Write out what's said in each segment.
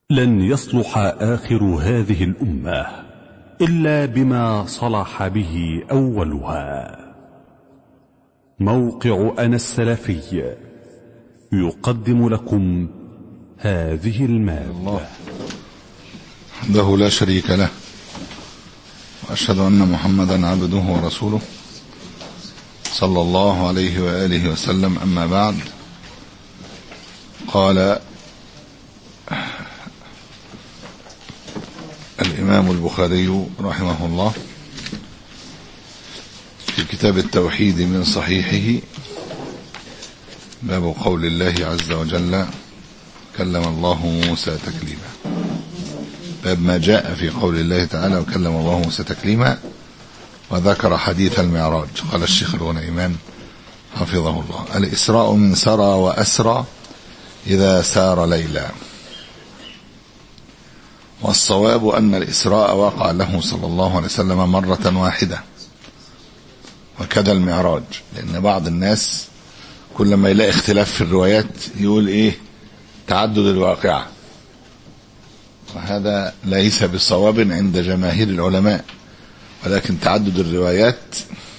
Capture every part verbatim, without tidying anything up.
لن يصلح آخر هذه الأمة إلا بما صلح به أولها. موقع أنا السلفي يقدم لكم هذه المادة. وحده لا شريك له، وأشهد أن محمدا عبده ورسوله صلى الله عليه وآله وسلم. أما بعد، قال الإمام البخاري رحمه الله في كتاب التوحيد من صحيحه: باب قول الله عز وجل: كلم الله موسى تكليما. باب ما جاء في قول الله تعالى: وكلم الله موسى تكليما، وذكر حديث المعراج. قال الشيخ الغنيمان حفظه الله: الإسراء من سرى وأسرى إذا سار ليلا. والصواب أن الإسراء وقع له صلى الله عليه وسلم مرة واحدة، وكذا المعراج، لأن بعض الناس كل ما يلاقي اختلاف في الروايات يقول إيه؟ تعدد الواقعة، وهذا ليس بصواب عند جماهير العلماء، ولكن تعدد الروايات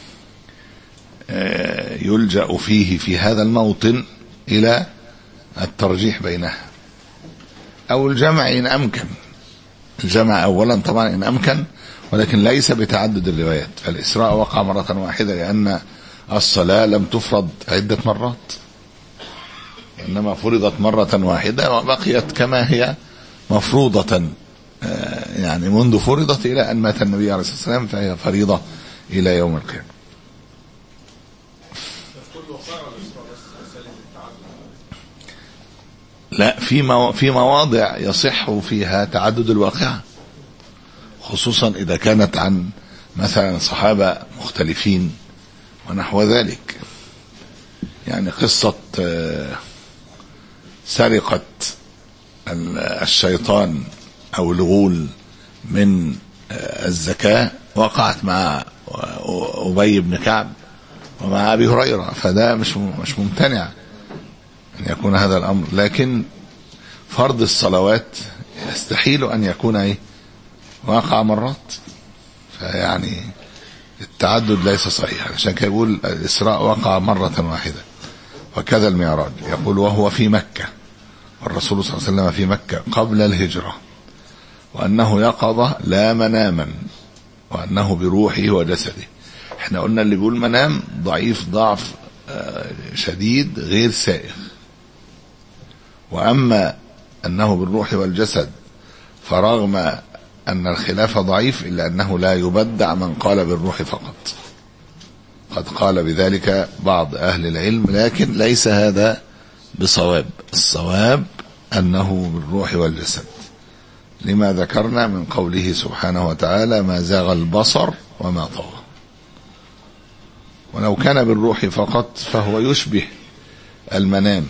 يلجأ فيه في هذا الموطن إلى الترجيح بينها أو الجمع إن أمكن. الجمع أولا طبعا إن أمكن، ولكن ليس بتعدد الروايات. فالإسراء وقع مرة واحدة لأن الصلاة لم تفرض عدة مرات، إنما فرضت مرة واحدة وبقيت كما هي مفروضة، يعني منذ فرضت إلى أن مات النبي عليه الصلاة والسلام، فهي فريضة إلى يوم القيامة. لا، في في مواضع يصح فيها تعدد الواقعة، خصوصا إذا كانت عن مثلا صحابة مختلفين ونحو ذلك. يعني قصة سرقة الشيطان أو الغول من الزكاة وقعت مع أبي بن كعب ومع أبي هريرة، فده مش مش ممتنع أن يكون هذا الأمر. لكن فرض الصلوات يستحيل أن يكون إيه؟ واقع مرات، فيعني التعدد ليس صحيحا. عشان كده يقول الإسراء وقع مرة واحدة، وكذا المعراج. يقول: وهو في مكة، والرسول صلى الله عليه وسلم في مكة قبل الهجرة، وأنه يقظة لا مناما، وأنه بروحه وجسده. احنا قلنا اللي بيقول منام ضعيف ضعف شديد غير سائغ، وأما أنه بالروح والجسد فرغم أن الخلاف ضعيف إلا أنه لا يبدع من قال بالروح فقط. قد قال بذلك بعض أهل العلم، لكن ليس هذا بصواب. الصواب أنه بالروح والجسد، لما ذكرنا من قوله سبحانه وتعالى: ما زاغ البصر وما طغى. ولو كان بالروح فقط فهو يشبه المنام،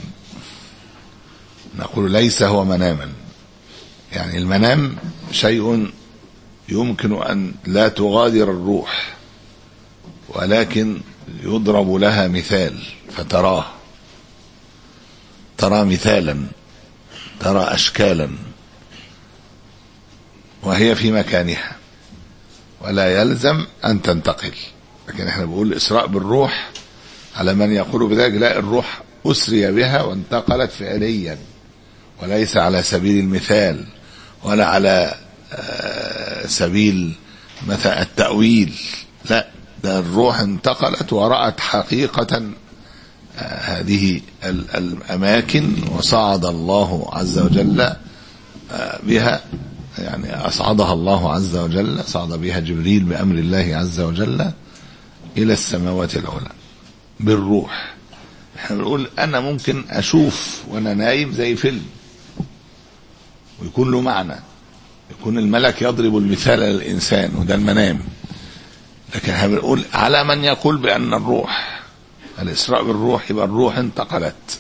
نقول ليس هو مناما. يعني المنام شيء يمكن أن لا تغادر الروح، ولكن يضرب لها مثال فتراه، ترى مثالا، ترى أشكالا، وهي في مكانها ولا يلزم أن تنتقل. لكن احنا بنقول الإسراء بالروح على من يقول بذلك: لا، الروح أسري بها وانتقلت فعليا، وليس على سبيل المثال ولا على سبيل مثلا التأويل. لا، ده الروح انتقلت ورأت حقيقة هذه الأماكن، وصعد الله عز وجل بها، يعني أصعدها الله عز وجل، صعد بها جبريل بأمر الله عز وجل إلى السماوات العلى بالروح. احنا بنقول أنا ممكن أشوف وأنا نايم زي فيلم ويكون له معنى، يكون الملك يضرب المثال للإنسان، وده المنام. لكن احنا بنقول على من يقول بأن الروح الإسراء بالروح يبقى الروح انتقلت.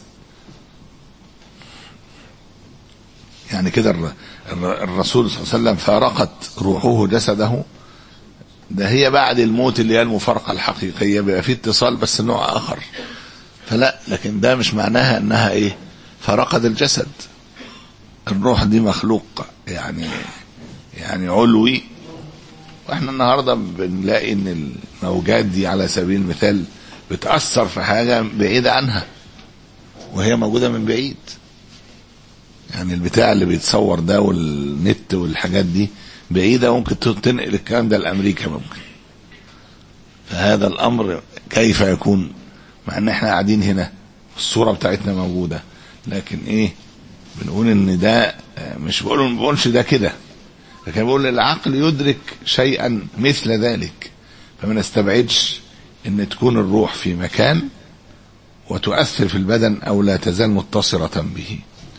يعني كده الرسول صلى الله عليه وسلم فارقت روحه جسده، ده هي بعد الموت اللي هي المفارقة الحقيقية، بيبقى فيه اتصال بس نوع آخر. فلا، لكن ده مش معناها أنها إيه؟ فارقت الجسد. الروح دي مخلوق يعني يعني علوي، واحنا النهارده بنلاقي ان الموجات دي على سبيل المثال بتأثر في حاجة بعيدة عنها وهي موجودة من بعيد. يعني البتاع اللي بيتصور ده والنت والحاجات دي بعيدة، ممكن تنقل الكلام ده لأمريكا ممكن. فهذا الأمر كيف يكون مع ان احنا قاعدين هنا الصورة بتاعتنا موجودة، لكن ايه بنقول ان ده مش بقول ما بقولش ده كده، لكن بقول العقل يدرك شيئا مثل ذلك، فما نستبعدش ان تكون الروح في مكان وتؤثر في البدن او لا تزال متصلة به.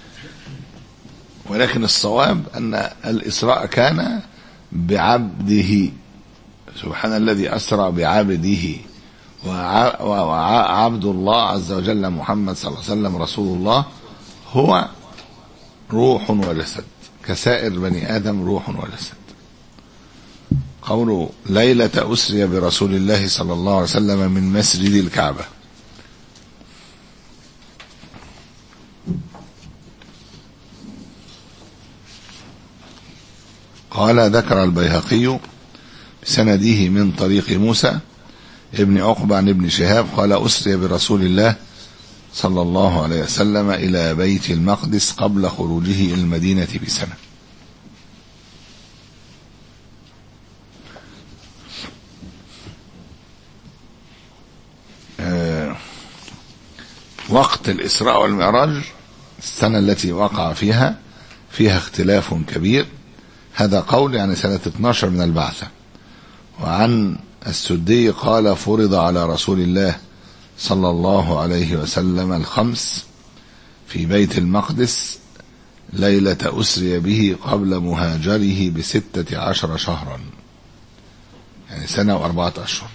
ولكن الصواب ان الاسراء كان بعبده، سبحان الذي اسرى بعبده، وعبد الله عز وجل محمد صلى الله عليه وسلم رسول الله هو روح وجسد كسائر بني آدم، روح وجسد. قوله ليلة أسري برسول الله صلى الله عليه وسلم من مسجد الكعبة، قال ذكر البيهقي بسنده من طريق موسى ابن عقبة عن ابن شهاب قال أسري برسول الله صلى الله عليه وسلم إلى بيت المقدس قبل خروجه إلى المدينة بسنة. أه وقت الإسراء والمعراج السنة التي وقع فيها فيها اختلاف كبير. هذا قول يعني سنة اثناشر من البعثة. وعن السدي قال فرض على رسول الله صلى الله عليه وسلم الخمس في بيت المقدس ليلة أسري به قبل مهاجره بستة عشر شهرا، يعني سنة وأربعة أشهر.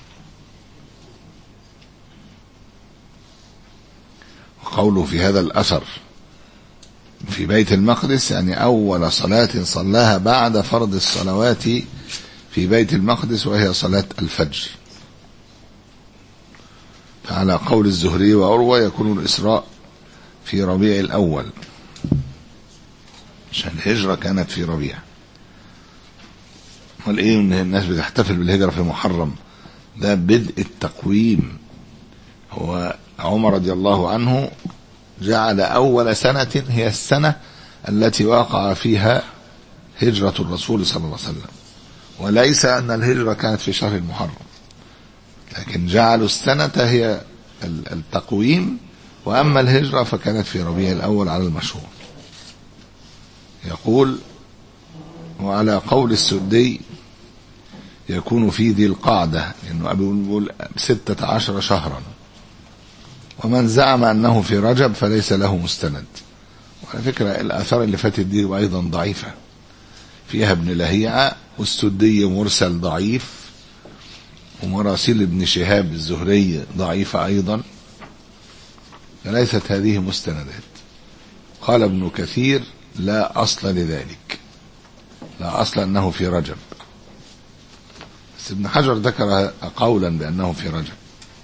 وقوله في هذا الأثر في بيت المقدس يعني أول صلاة صلاها بعد فرض الصلوات في بيت المقدس وهي صلاة الفجر. فعلى قول الزهري وعروة يكون الإسراء في ربيع الأول، عشان الهجرة كانت في ربيع. والإيه إن الناس بتحتفل بالهجرة في محرم، ده بدء التقويم. هو عمر رضي الله عنه جعل أول سنة هي السنة التي وقع فيها هجرة الرسول صلى الله عليه وسلم، وليس أن الهجرة كانت في شهر المحرم، لكن جعلوا السنة هي التقويم، وأما الهجرة فكانت في ربيع الأول على المشهور. يقول وعلى قول السدي يكون في ذي القعدة، لأنه أبي يقول ستة عشر شهرا. ومن زعم أنه في رجب فليس له مستند. وعلى فكرة الآثار اللي فاتت دي أيضا ضعيفة، فيها ابن لهيعة والسدي مرسل ضعيف، ومراسيل ابن شهاب الزهري ضعيفة أيضا، فليست هذه مستندات. قال ابن كثير لا أصل لذلك، لا أصل أنه في رجب، بس ابن حجر ذكر قولا بأنه في رجب.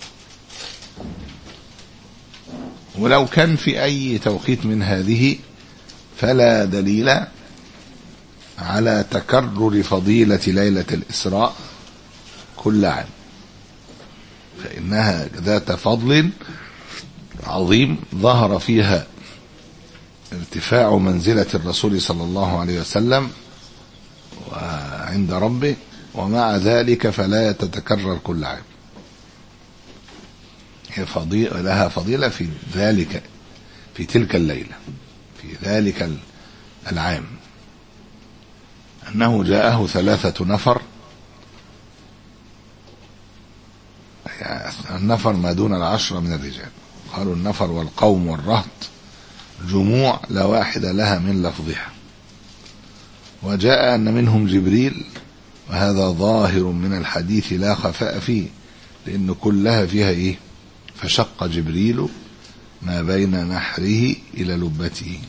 ولو كان في أي توقيت من هذه فلا دليل على تكرر فضيلة ليلة الإسراء كل عام، فإنها ذات فضل عظيم ظهر فيها ارتفاع منزلة الرسول صلى الله عليه وسلم وعند ربه، ومع ذلك فلا تتكرر كل عام. هي فضيلة لها فضيلة في ذلك، في تلك الليلة، في ذلك العام، أنه جاءه ثلاثة نفر، يعني النفر ما دون العشرة من الرجال، قالوا النفر والقوم والرهط جموع لا واحد لها من لفظها. وجاء أن منهم جبريل، وهذا ظاهر من الحديث لا خفاء فيه، لأن كلها فيها إيه؟ فشق جبريل ما بين نحره إلى لبته.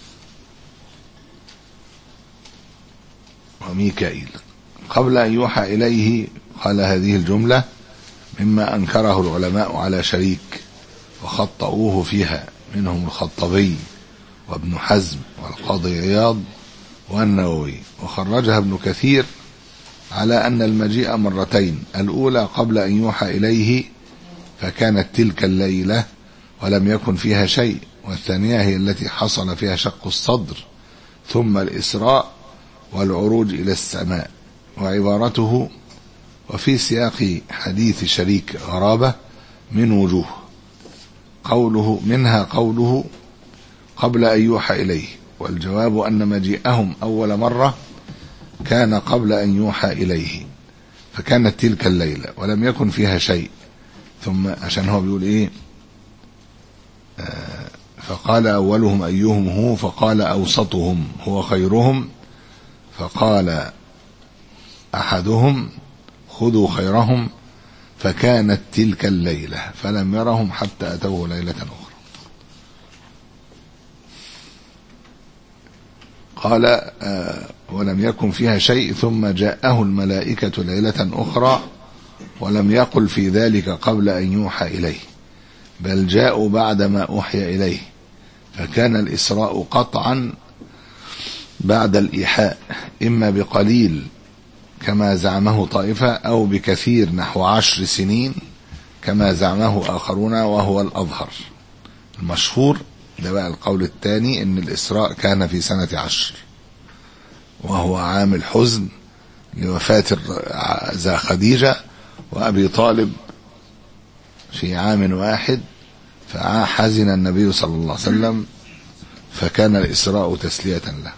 وميكائيل قبل أن يوحى إليه قال هذه الجملة مما أنكره العلماء على شريك وخطأوه فيها، منهم الخطبي وابن حزم والقاضي عياض والنووي. وخرجها ابن كثير على أن المجيء مرتين، الأولى قبل أن يوحى إليه فكانت تلك الليلة ولم يكن فيها شيء، والثانية هي التي حصل فيها شق الصدر ثم الإسراء والعروج إلى السماء. وعبارته وفي سياق حديث شريك غرابة من وجوه، قوله منها قوله قبل أن يوحى إليه، والجواب أن مجيئهم أول مرة كان قبل أن يوحى إليه فكانت تلك الليلة ولم يكن فيها شيء. ثم عشان هو بيقول إيه آه فقال أولهم أيهم هو، فقال أوسطهم هو خيرهم، فقال أحدهم خذوا خيرهم، فكانت تلك الليلة فلم يرهم حتى أتوه ليلة أخرى. قال آه ولم يكن فيها شيء، ثم جاءه الملائكة ليلة أخرى ولم يقل في ذلك قبل أن يوحى إليه، بل جاءوا بعدما أوحي إليه، فكان الإسراء قطعا بعد الإيحاء، إما بقليل كما زعمه طائفة أو بكثير نحو عشر سنين كما زعمه آخرون، وهو الأظهر. المشهور ده بقى القول الثاني، إن الإسراء كان في سنة عشر، وهو عام الحزن لوفاة ذا خديجة وأبي طالب في عام واحد، فحزن النبي صلى الله عليه وسلم فكان الإسراء تسلية له.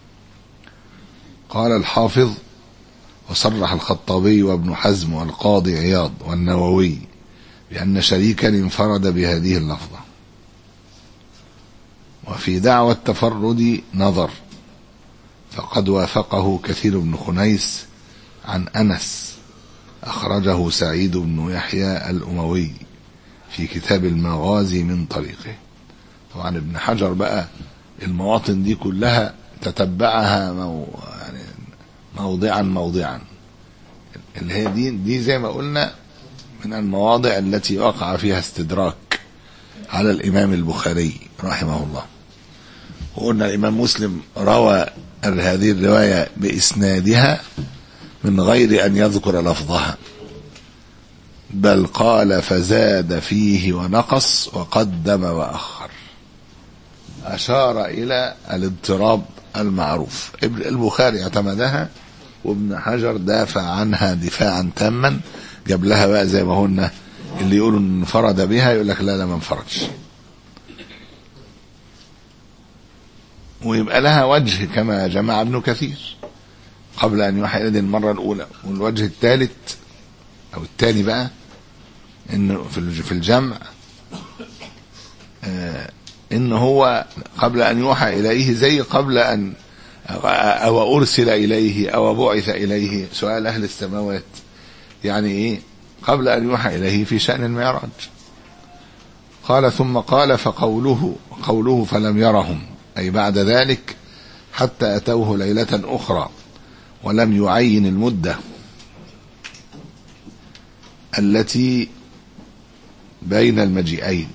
قال الحافظ وصرح الخطابي وابن حزم والقاضي عياض والنووي بأن شريكا انفرد بهذه اللفظة. وفي دعوى التفرد نظر، فقد وافقه كثير بن خنيس عن أنس، أخرجه سعيد بن يحيى الأموي في كتاب المغازي من طريقه. طبعا ابن حجر بقى المواطن دي كلها تتبعها مو يعني موضعا موضعا، اللي هي دي, دي زي ما قلنا من المواضع التي وقع فيها استدراك على الإمام البخاري رحمه الله. وقلنا الإمام مسلم روى هذه الرواية بإسنادها من غير أن يذكر لفظها، بل قال فزاد فيه ونقص وقدم وأخر، أشار إلى الاضطراب المعروف. البخاري اعتمدها وابن حجر دافع عنها دفاعا تاما، جاب لها بقى زي ما قلنا اللي يقولوا انفرد بها يقول لك لا لا ما انفردش، ويبقى لها وجه كما جمع ابن كثير قبل أن يوحى إليه المرة الأولى. والوجه الثالث أو الثاني بقى إنه في الجمع آه إن هو قبل أن يوحى إليه زي قبل أن أو أرسل إليه أو بعث إليه، سؤال أهل السماوات يعني إيه قبل أن يوحى إليه في شأن المعراج. قال ثم قال فقوله قوله فلم يرهم، أي بعد ذلك حتى أتوه ليلة أخرى، ولم يعين المدة التي بين المجيئين،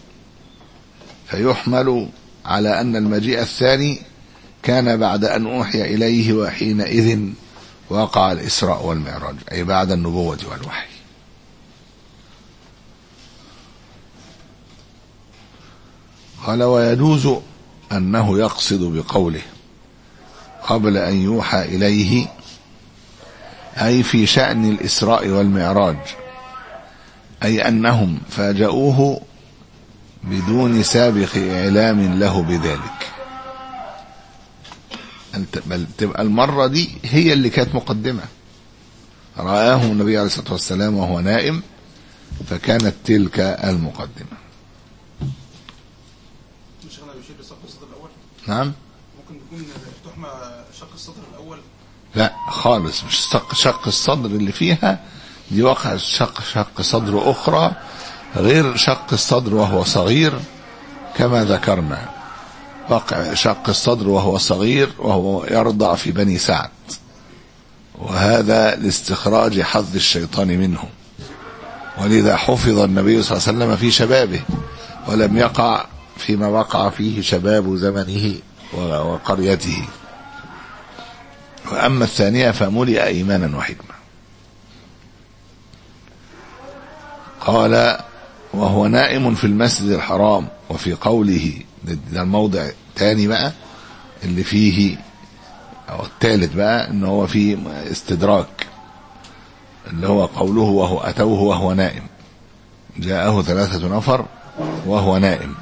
فيحمل على أن المجيء الثاني كان بعد أن أوحي إليه، وحينئذ وقع الإسراء والمعراج، أي بعد النبوة والوحي. قال ويجوز أنه يقصد بقوله قبل أن يوحى إليه أي في شأن الإسراء والمعراج، أي أنهم فاجأوه بدون سابق إعلام له بذلك، بل تبقى المرة دي هي اللي كانت مقدمة، رآه النبي عليه الصلاة والسلام وهو نائم فكانت تلك المقدمة. مش أنا بشير بشق الصدر الأول؟ نعم ممكن يكون تحمى شق الصدر الأول؟ لا خالص، مش شق, شق الصدر اللي فيها دي وقع شق شق صدر أخرى غير شق الصدر وهو صغير كما ذكرنا. وقع شق الصدر وهو صغير وهو يرضع في بني سعد، وهذا لاستخراج حظ الشيطان منه، ولذا حفظ النبي صلى الله عليه وسلم في شبابه ولم يقع فيما وقع فيه شباب زمنه وقريته. وأما الثانية فملئ إيمانا وحكمة. قال وهو نائم في المسجد الحرام. وفي قوله، ده الموضع الثاني بقى اللي فيه، أو الثالث بقى، إنه هو فيه استدراك، اللي هو قوله وهو أتوه وهو نائم، جاءه ثلاثة نفر وهو نائم.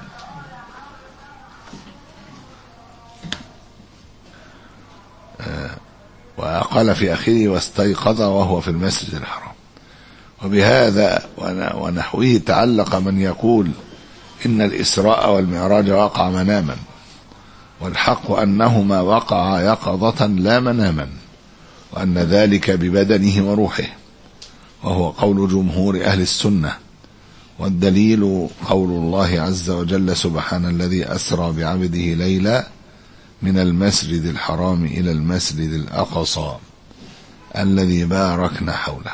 وقال في آخره واستيقظ وهو في المسجد الحرام. وبهذا ونحوه تعلق من يقول إن الإسراء والمعراج وقع مناما، والحق أنهما وقع يقظة لا مناما، وأن ذلك ببدنه وروحه، وهو قول جمهور أهل السنة. والدليل قول الله عز وجل سبحان الذي أسرى بعبده ليلا من المسجد الحرام إلى المسجد الأقصى الذي باركنا حوله.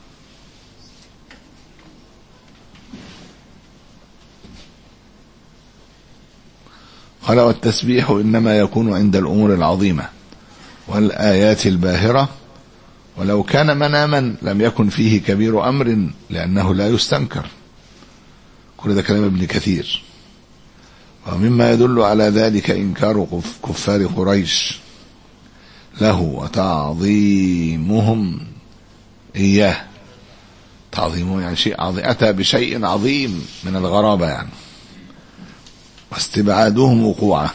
قال والتسبيح إنما يكون عند الأمور العظيمة والآيات الباهرة، ولو كان مناما لم يكن فيه كبير أمر لأنه لا يستنكر. كل ده كلام ابن كثير. ومما يدل على ذلك إنكار كفار قريش له وتعظيمهم إياه. تعظيمه يعني شيء عظيم، أتى بشيء عظيم من الغرابة يعني، واستبعادهم وقوعه.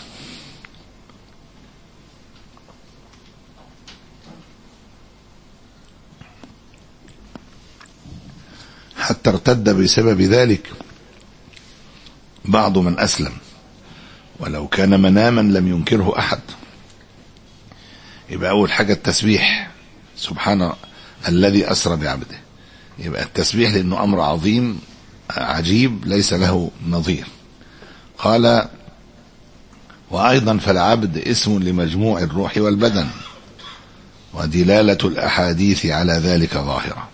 حتى ارتد بسبب ذلك بعض من أسلم، ولو كان مناما لم ينكره أحد. يبقى أول حاجة التسبيح سبحان الذي أسرى بعبده. يبقى التسبيح لأنه أمر عظيم عجيب ليس له نظير. قال وأيضا فالعبد اسم لمجموع الروح والبدن، ودلالة الأحاديث على ذلك ظاهرة.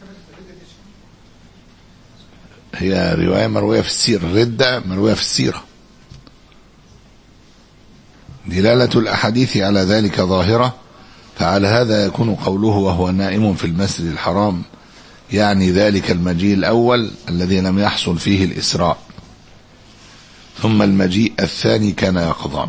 هي رواية مروية في السيرة، الردة مروية في السيرة. دلالة الأحاديث على ذلك ظاهرة، فعلى هذا يكون قوله وهو نائم في المسجد الحرام يعني ذلك المجيء الأول الذي لم يحصل فيه الإسراء، ثم المجيء الثاني كان يقظان.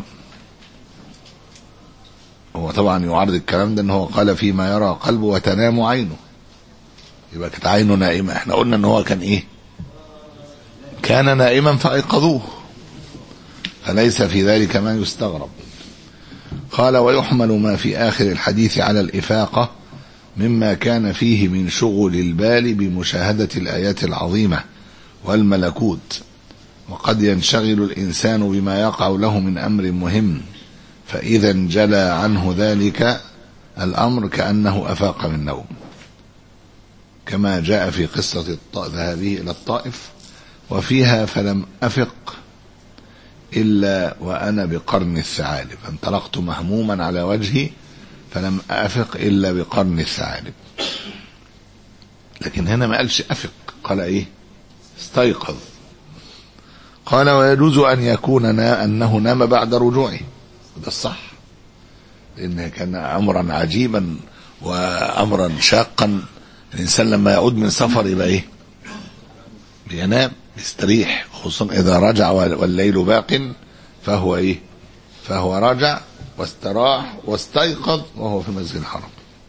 هو طبعا يعارض الكلام ده أنه قال فيما يرى قلبه وتنام عينه، يبقى كانت عينه نائمة. احنا قلنا أنه هو كان إيه؟ كان نائما فأيقظوه، فليس في ذلك ما يستغرب. قال ويحمل ما في آخر الحديث على الإفاقة مما كان فيه من شغل البال بمشاهدة الآيات العظيمة والملكوت، وقد ينشغل الإنسان بما يقع له من أمر مهم، فإذا انجلى عنه ذلك الأمر كأنه أفاق من نوم، كما جاء في قصة ذهابه إلى الطائف وفيها فلم أفق إلا وأنا بقرن الثعالب، انطلقت مهموما على وجهي فلم أفق إلا بقرن الثعالب. لكن هنا ما قالش أفق، قال إيه؟ استيقظ. قال ويجوز أن يكون أنه نام بعد رجوعه، وده الصح، لأنه كان أمرا عجيبا وأمرا شاقا. الإنسان لما يعود من سفر يبقى إيه؟ بينام يستريح، خصوصا إذا رجع والليل باق، فهو إيه؟ فهو رجع واستراح واستيقظ وهو في المسجد الحرام.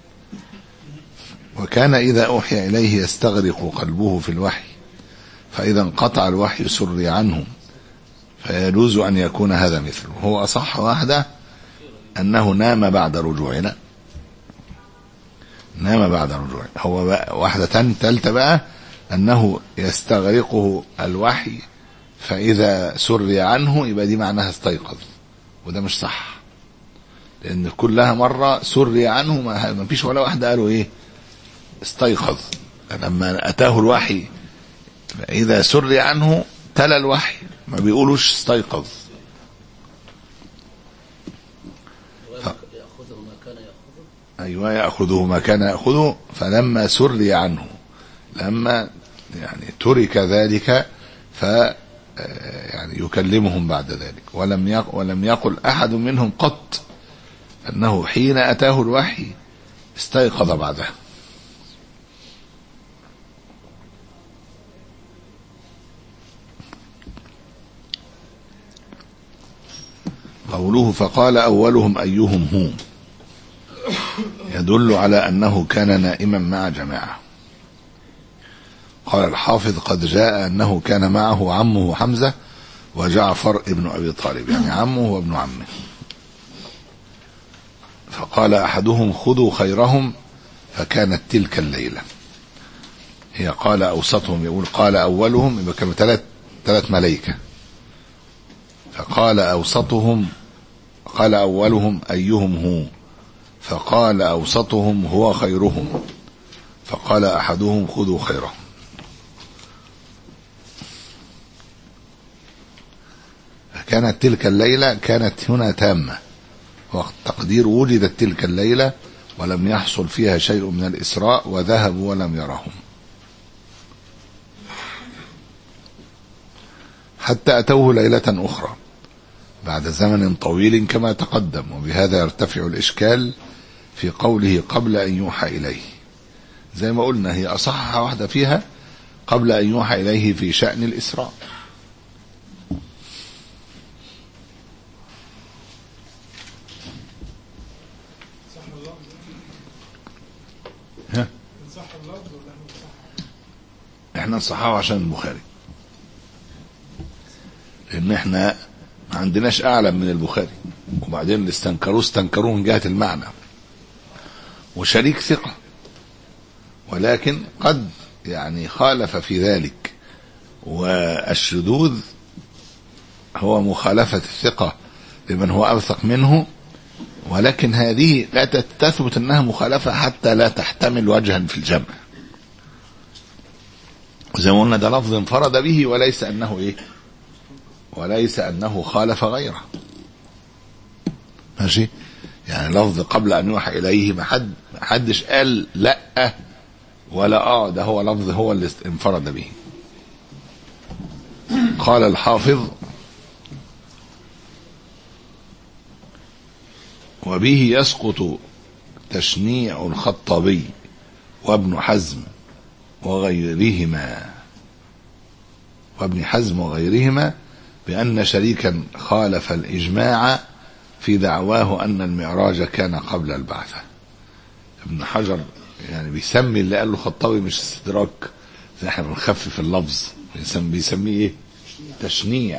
وكان إذا أوحي إليه يستغرق قلبه في الوحي، فإذا انقطع الوحي سري عنه، فيجوز أن يكون هذا مثله. هو أصح واحدة أنه نام بعد رجوعنا، نام بعد رجوعنا. هو بقى واحدة ثالثة بقى أنه يستغرقه الوحي فإذا سري عنه، يبقى دي معناها استيقظ، وده مش صح، لأن كلها مرة سري عنه ما فيش ولا واحدة قالوا إيه استيقظ. لما أتاه الوحي إذا سري عنه تلا الوحي، ما بيقولوش استيقظ. ف... أيوة يأخذه ما كان يأخذه، فلما سري عنه، لما يعني ترك ذلك يعني يكلمهم بعد ذلك. ولم ولم يقل أحد منهم قط أنه حين أتاه الوحي استيقظ بعده. قوله فقال أولهم أيهم هو يدل على أنه كان نائما مع جماعة. قال الحافظ قد جاء أنه كان معه عمه حمزة وجعفر ابن أبي طالب، يعني عمه وابن عمه. فقال أحدهم خذوا خيرهم، فكانت تلك الليلة. هي قال أوسطهم، يقول قال أولهم، يبقى كانوا ثلاث ثلاث ملائكة. فقال أوسطهم، قال أولهم أيهم هو، فقال أوسطهم هو خيرهم، فقال أحدهم خذوا خيرهم. كانت تلك الليلة كانت هنا تامة، وقت تقدير وجدت تلك الليلة ولم يحصل فيها شيء من الإسراء، وذهبوا ولم يرهم حتى أتوه ليلة أخرى بعد زمن طويل كما تقدم. وبهذا يرتفع الإشكال في قوله قبل أن يوحى إليه، زي ما قلنا هي أصح واحدة فيها قبل أن يوحى إليه في شأن الإسراء. ها؟ احنا نصحاه عشان البخاري، لأن احنا ما عندناش أعلم من البخاري، وبعدين اللي استنكروه استنكروه من جهة المعنى، وشريك ثقة، ولكن قد يعني خالف في ذلك. والشذوذ هو مخالفة الثقة لمن هو أوثق منه، ولكن هذه لا تثبت أنها مخالفة حتى لا تحتمل وجها في الجمع. وزي ما قلنا ده لفظ انفرد به، وليس أنه إيه وليس أنه خالف غيره. ماشي، يعني لفظ قبل أن يوحى إليه ما حد حدش قال لا ولا آه، ده هو لفظ هو اللي انفرد به. قال الحافظ وبه يسقط تشنيع الخطابي وابن حزم وغيرهما وابن حزم وغيرهما بأن شريكا خالف الإجماع في دعواه أن المعراج كان قبل البعثة. ابن حجر يعني بيسمي اللي قال له خطابي مش استدراك، احنا بنخفف اللفظ، بيسميه ايه؟ تشنيع.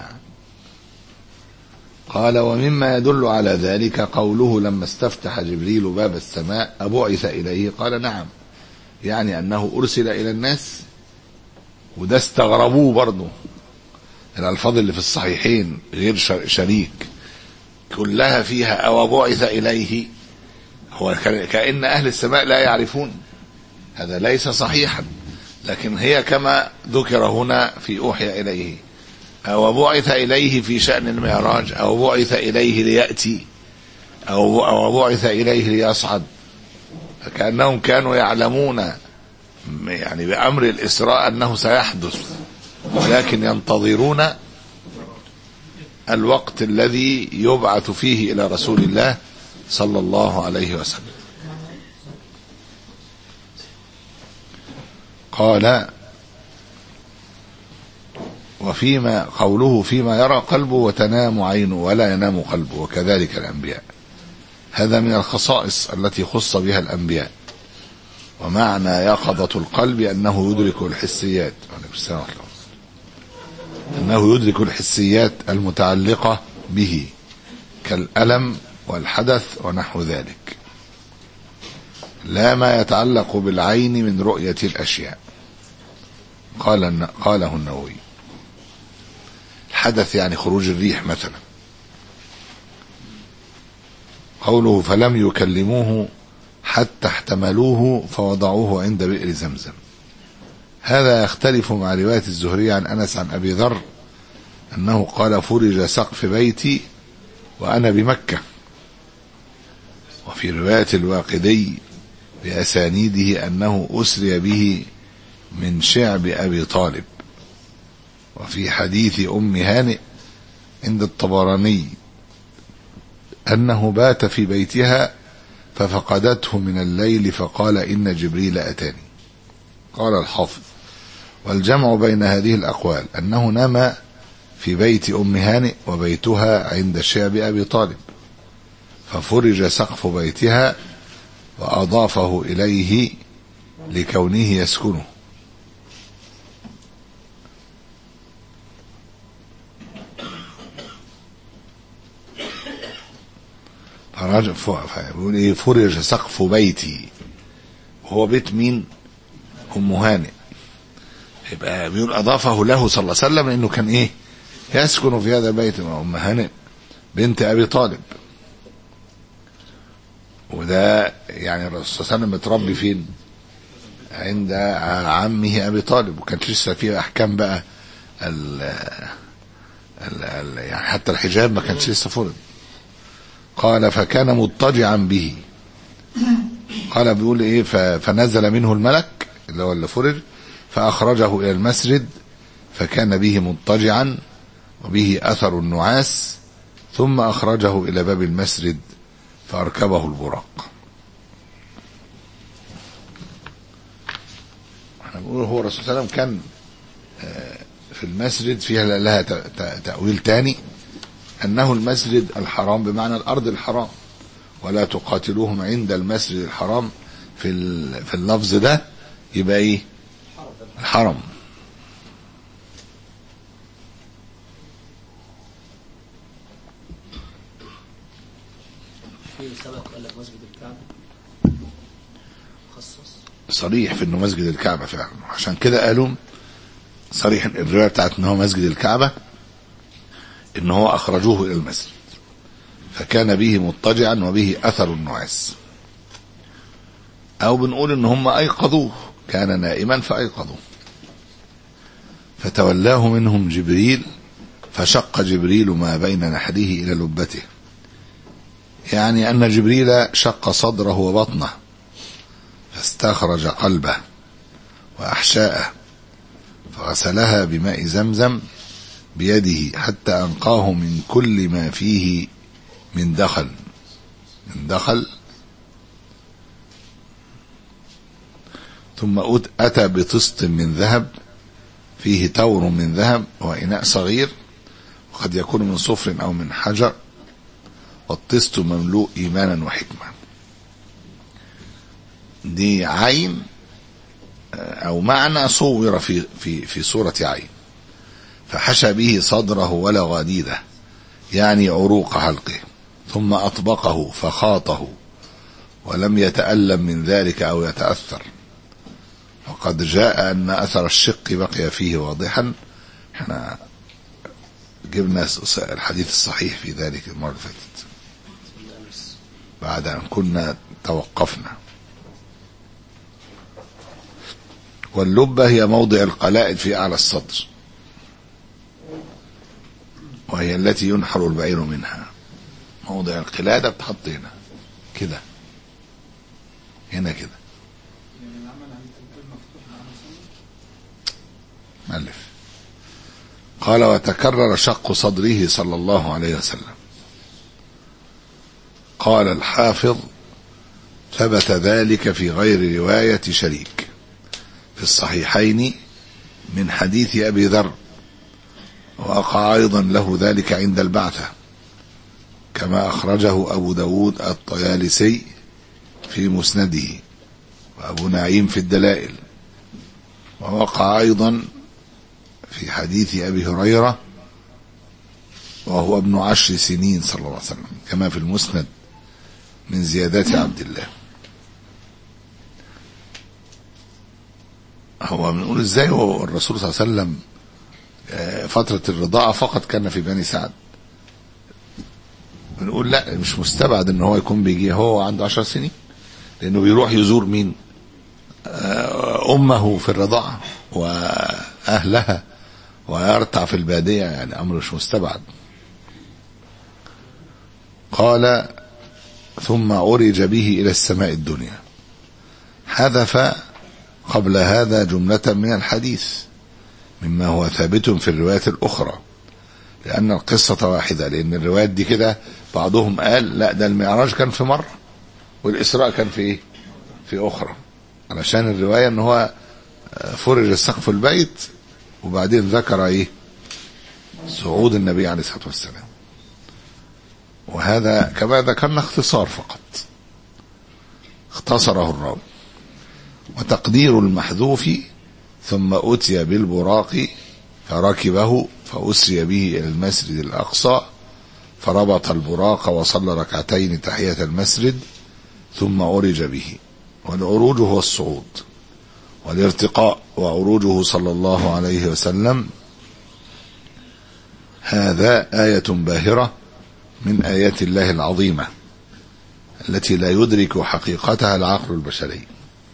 قال ومما يدل على ذلك قوله لما استفتح جبريل باب السماء أبعث إليه، قال نعم، يعني أنه أرسل إلى الناس. وده استغربوه برضه، الألفاظ اللي في الصحيحين غير شريك كلها فيها أو بعث إليه، هو كأن أهل السماء لا يعرفون، هذا ليس صحيحا، لكن هي كما ذكر هنا في أوحي إليه، أو بعث إليه في شأن المعراج، أو بعث إليه ليأتي، أو أو بعث إليه ليصعد، فكأنهم كانوا يعلمون يعني بأمر الإسراء أنه سيحدث، ولكن ينتظرون الوقت الذي يبعث فيه إلى رسول الله صلى الله عليه وسلم. قال وفيما قوله فيما يرى قلبه وتنام عينه ولا ينام قلبه، وكذلك الأنبياء، هذا من الخصائص التي خص بها الأنبياء. ومعنى يقظة القلب أنه يدرك الحسيات، أنه يدرك الحسيات المتعلقة به كالألم والحدث ونحو ذلك، لا ما يتعلق بالعين من رؤية الأشياء. قال قاله النووي الحدث يعني خروج الريح مثلا. قوله فلم يكلموه حتى احتملوه فوضعوه عند بئر زمزم، هذا يختلف مع رواية الزهري عن أنس عن أبي ذر أنه قال فرج سقف بيتي وأنا بمكة. وفي رواية الواقدي بأسانيده أنه أسري به من شعب أبي طالب، وفي حديث أم هانئ عند الطبراني أنه بات في بيتها ففقدته من الليل فقال إن جبريل أتاني. قال الحافظ: والجمع بين هذه الأقوال أنه نام في بيت أم هانئ وبيتها عند شعب أبي طالب، ففرج سقف بيتها وأضافه إليه لكونه يسكنه. فيقول ايه فرج سقف بيتي، وهو بيت مين؟ أم هانئ. يبقى بيقول أضافه له صلى الله عليه وسلم لأنه كان ايه يسكن في هذا البيت مع أم هانئ بنت أبي طالب. وده يعني الرسول صلى الله عليه وسلم متربي فين؟ عند عمه أبي طالب، وكانت لسه فيه أحكام بقى ال ال يعني حتى الحجاب ما كانش لسه فرض. قال فكان مضطجعا به. قال بيقول ايه فنزل منه الملك اللي هو اللي فرج فأخرجه إلى المسجد فكان به مضطجعا وبه أثر النعاس، ثم أخرجه إلى باب المسجد فأركبه البراق. احنا بنقول هو الرسول صلى الله عليه وسلم كان في المسجد فيها لها تأويل تاني، أنه المسجد الحرام بمعنى الأرض الحرام، ولا تقاتلوهم عند المسجد الحرام في في اللفظ ده يبقى ايه الحرم. في سبق قال لك مسجد الكعبة مخصص صريح في انه مسجد الكعبة فعلا، عشان كده قالوا صريح الرواية بتاعت انه مسجد الكعبة ان هو اخرجوه الى المسجد فكان به مضطجعا وبه اثر النعاس. او بنقول ان هم ايقظوه، كان نائما فايقظوه فتولاه منهم جبريل فشق جبريل ما بين نحره الى لبته، يعني ان جبريل شق صدره وبطنه فاستخرج قلبه واحشاءه فغسلها بماء زمزم بيده حتى أنقاه من كل ما فيه من دخل من دخل ثم أتى بطست من ذهب فيه تور من ذهب وإناء صغير وقد يكون من صفر أو من حجر، والطست مملوء إيمانا وحكمة. دي عين أو معنى صور في في في صورة عين. فحشى به صدره ولا غديده يعني عروق حلقه، ثم أطبقه فخاطه ولم يتألم من ذلك أو يتأثر، وقد جاء أن أثر الشق بقي فيه واضحا. احنا جبنا الحديث الصحيح في ذلك المرة اللي فاتت بعد أن كنا توقفنا. واللبة هي موضع القلائد في أعلى الصدر، وهي التي ينحر البعير منها. موضع القلادة بتحط هنا كده هنا كده مؤلف. قال وتكرر شق صدره صلى الله عليه وسلم. قال الحافظ ثبت ذلك في غير رواية شريك في الصحيحين من حديث أبي ذر، وأقع أيضا له ذلك عند البعثة كما أخرجه أبو داود الطيالسي في مسنده وأبو نعيم في الدلائل، ووقع أيضا في حديث أبي هريرة وهو ابن عشر سنين صلى الله عليه وسلم كما في المسند من زيادات عبد الله. هو بنقول ازاي هو الرسول صلى الله عليه وسلم فترة الرضاعة فقط كان في بني سعد؟ بنقول لا، مش مستبعد ان هو يكون بيجي هو عنده عشر سنين، لانه بيروح يزور مين؟ امه في الرضاعة واهلها ويرتع في البادية، يعني امر مش مستبعد. قال ثم عرج به الى السماء الدنيا. حذف قبل هذا جملة من الحديث مما هو ثابت في الروايات الأخرى، لأن القصة واحدة. لأن الروايات دي كده بعضهم قال لا ده المعراج كان في مرة والإسراء كان في إيه؟ في أخرى، علشان الرواية أن هو فرج سقف البيت وبعدين ذكر إيه؟ صعود النبي عليه الصلاة والسلام. وهذا كما ذكرنا اختصار فقط، اختصره الراوي. وتقدير المحذوف ثم أتي بالبراق فركبه فأسري به إلى المسجد الأقصى فربط البراق وصلى ركعتين تحية المسجد ثم عرج به. والعروج هو الصعود، والارتقاء وعروجه صلى الله عليه وسلم هذا آية باهرة من آيات الله العظيمة التي لا يدرك حقيقتها العقل البشري.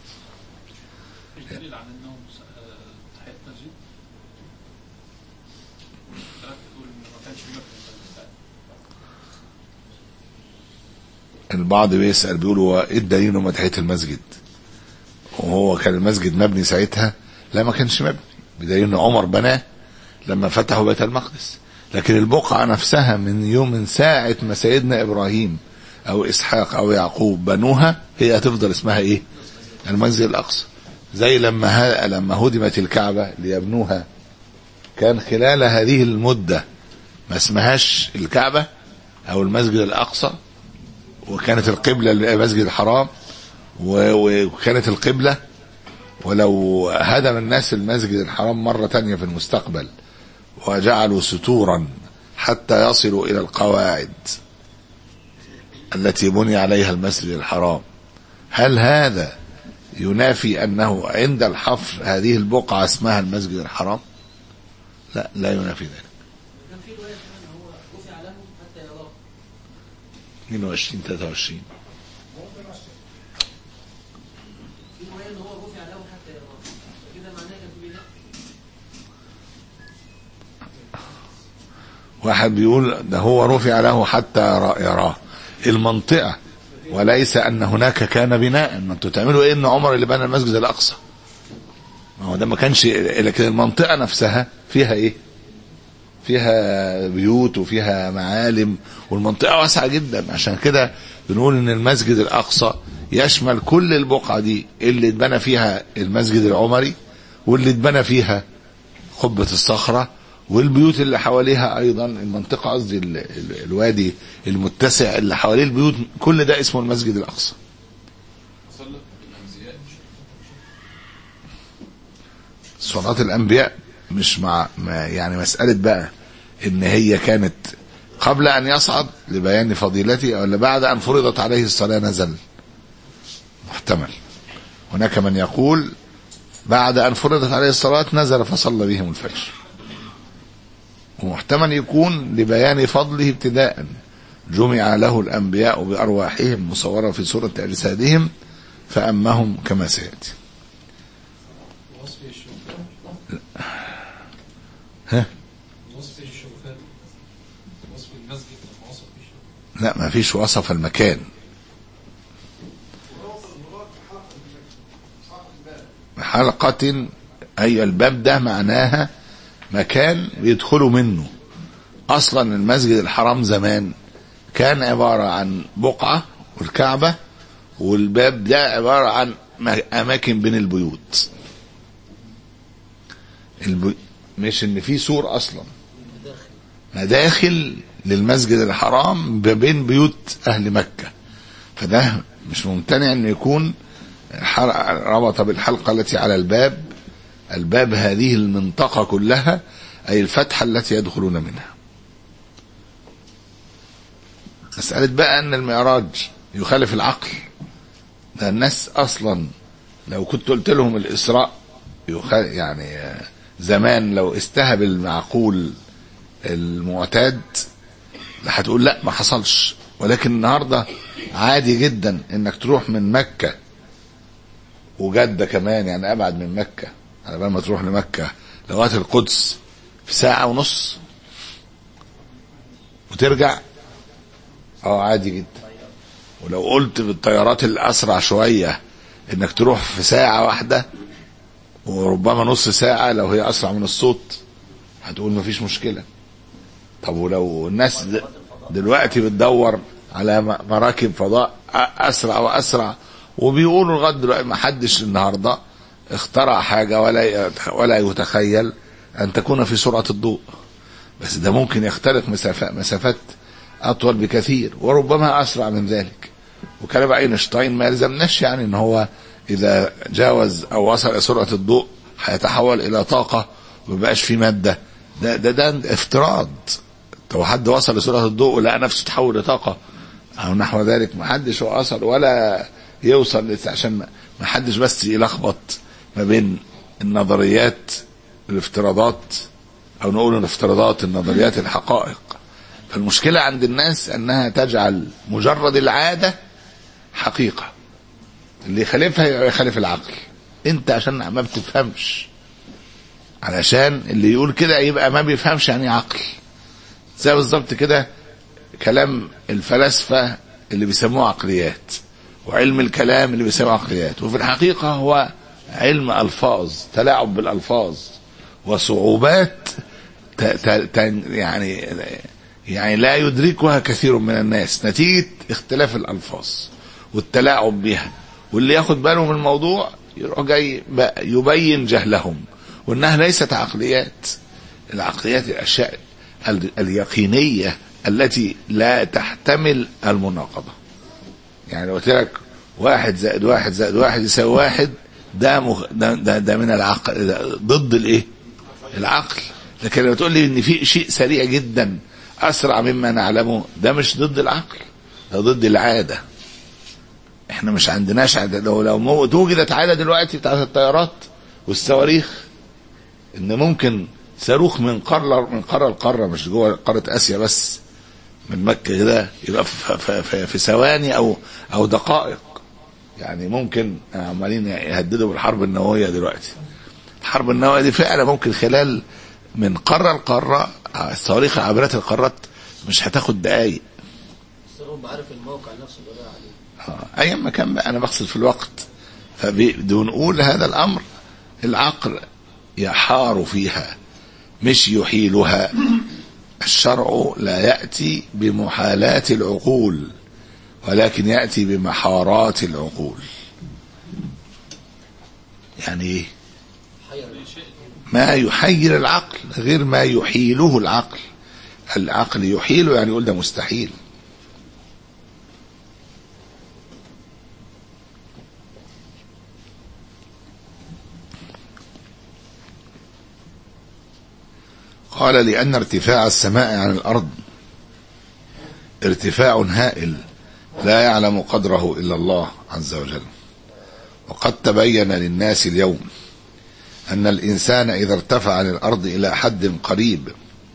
البعض بيسأل بيقولوا ايه الدليل انه تحية المسجد، وهو كان المسجد مبني ساعتها؟ لا ما كانش مبني، بدليل ان عمر بناه لما فتحوا بيت المقدس. لكن البقعة نفسها من يوم من ساعة ما سيدنا ابراهيم او اسحاق او يعقوب بنوها هي هتفضل اسمها ايه؟ المسجد الاقصى. زي لما لما هدمت الكعبة ليبنوها كان خلال هذه المدة ما اسمهاش الكعبة او المسجد الاقصى، وكانت القبلة المسجد الحرام وكانت القبلة. ولو هدم الناس المسجد الحرام مرة تانية في المستقبل وجعلوا ستورا حتى يصلوا إلى القواعد التي بني عليها المسجد الحرام، هل هذا ينافي أنه عند الحفر هذه البقعة اسمها المسجد الحرام؟ لا، لا ينافي ذلك. كان في رواية كمان هو رفع له حتى يراه اثنين وعشرين ثلاثة وعشرين في رواية ان هو رفع له حتى يراه، كده معناه كان في بناء. واحد بيقول ده هو رفع له حتى يراه المنطقة، وليس أن هناك كان بناء. ما انتوا تعملوا ايه ان عمر اللي بنى المسجد الأقصى؟ ما هو ده ما كانش، لكن المنطقة نفسها فيها ايه؟ فيها بيوت وفيها معالم، والمنطقة واسعة جدا. عشان كده بنقول ان المسجد الأقصى يشمل كل البقعة دي اللي اتبنى فيها المسجد العمري واللي اتبنى فيها قبة الصخرة والبيوت اللي حواليها ايضا، المنطقة قصدي الوادي المتسع اللي حواليه البيوت، كل ده اسمه المسجد الأقصى. صلاة الأنبياء مش مع ما يعني مسألة بقى ان هي كانت قبل ان يصعد لبيان فضيلته او بعد ان فرضت عليه الصلاة نزل، محتمل. هناك من يقول بعد ان فرضت عليه الصلاة نزل فصلى بهم الفجر، ومحتمل يكون لبيان فضله ابتداء جمع له الأنبياء بأرواحهم مصورة في سورة أجسادهم فأمهم كما سيأتي. ها؟ لا ما فيش وصف المكان. حلقة أي الباب ده معناها مكان بيدخلوا منه. أصلا المسجد الحرام زمان كان عبارة عن بقعة والكعبة، والباب ده عبارة عن أماكن بين البيوت. البي... مش إن في سور أصلا، مداخل للمسجد الحرام بين بيوت أهل مكة. فده مش ممتنع أن يكون ربط بالحلقة التي على الباب، الباب هذه المنطقة كلها أي الفتحة التي يدخلون منها. مسألة بقى أن المعراج يخالف العقل، ده الناس أصلا لو كنت قلت لهم الإسراء يعني زمان لو استهب المعقول المعتاد هتقول لا ما حصلش. ولكن النهاردة عادي جدا انك تروح من مكة وجدة كمان، يعني ابعد من مكة، على بال ما تروح لمكة لغاية القدس في ساعة ونص وترجع. اه عادي جدا. ولو قلت بالطيارات الاسرع شوية انك تروح في ساعة واحدة وربما نص ساعة لو هي أسرع من الصوت هتقول مفيش مشكلة. طب ولو الناس دلوقتي بتدور على مراكب فضاء أسرع وأسرع، وبيقولوا لغاية دلوقتي ما حدش النهاردة اخترع حاجة ولا ولا يتخيل أن تكون في سرعة الضوء، بس ده ممكن يخترق مسافات مسافات أطول بكثير وربما أسرع من ذلك. وكلام أينشتاين ما يلزمناش يعني ان هو اذا جاوز او وصل الى سرعة الضوء هيتحول الى طاقة ومبقاش في مادة. ده ده ده افتراض. لو حد وصل لسرعة الضوء ولقى نفسه تحول لطاقة او نحو ذلك، ما حدش وصل ولا يوصل، عشان ما حدش بس يلخبط ما بين النظريات الافتراضات او نقول الافتراضات النظريات الحقائق. فالمشكلة عند الناس انها تجعل مجرد العادة حقيقة، اللي يخالفها يخالف العقل. انت عشان ما بتفهمش، علشان اللي يقول كده يبقى ما بيفهمش يعني عقل. زي بالظبط كده كلام الفلاسفة اللي بيسموه عقليات، وعلم الكلام اللي بيسموه عقليات، وفي الحقيقة هو علم ألفاظ، تلاعب بالألفاظ وصعوبات ت ت يعني يعني لا يدركها كثير من الناس نتيجة اختلاف الألفاظ والتلاعب بها. واللي ياخد باله من الموضوع يروح جاي يبين جهلهم، وانها ليست عقليات. العقليات الاشياء اليقينية التي لا تحتمل المناقضة. يعني لو قلت لك واحد زائد واحد زائد واحد يساوي واحد، ده, مخ... ده, ده, ده من العقل، ده ضد الايه؟ العقل. لكن لو تقول لي ان في شيء سريع جدا اسرع مما نعلمه، ده مش ضد العقل، ده ضد العادة. احنا مش عندناش عادة. لو لو توجدت عادة دلوقتي بتاعت الطيارات والصواريخ، ان ممكن صاروخ من قارة من قارة لقارة، مش جوه قارة اسيا بس، من مكة كده يبقى في, في, في, في ثواني او او دقائق. يعني ممكن عمالين يهددوا بالحرب النووية دلوقتي. الحرب النووية دي فعلا ممكن خلال من قارة لقارة، الصواريخ عابرات القارات مش هتاخد دقايق. الصاروخ عارف الموقع نفسه اللي عليه. اه اي مكان بقى، انا بقصد في الوقت. فبنقول هذا الامر العقل يحار فيها مش يحيلها. الشرع لا يأتي بمحالات العقول، ولكن يأتي بمحارات العقول. يعني ايه؟ ما يحيل العقل غير ما يحيله العقل. العقل يحيله يعني يقول ده مستحيل. قال لأن ارتفاع السماء عن الأرض ارتفاع هائل لا يعلم قدره إلا الله عز وجل. وقد تبين للناس اليوم أن الإنسان إذا ارتفع عن الأرض إلى حد قريب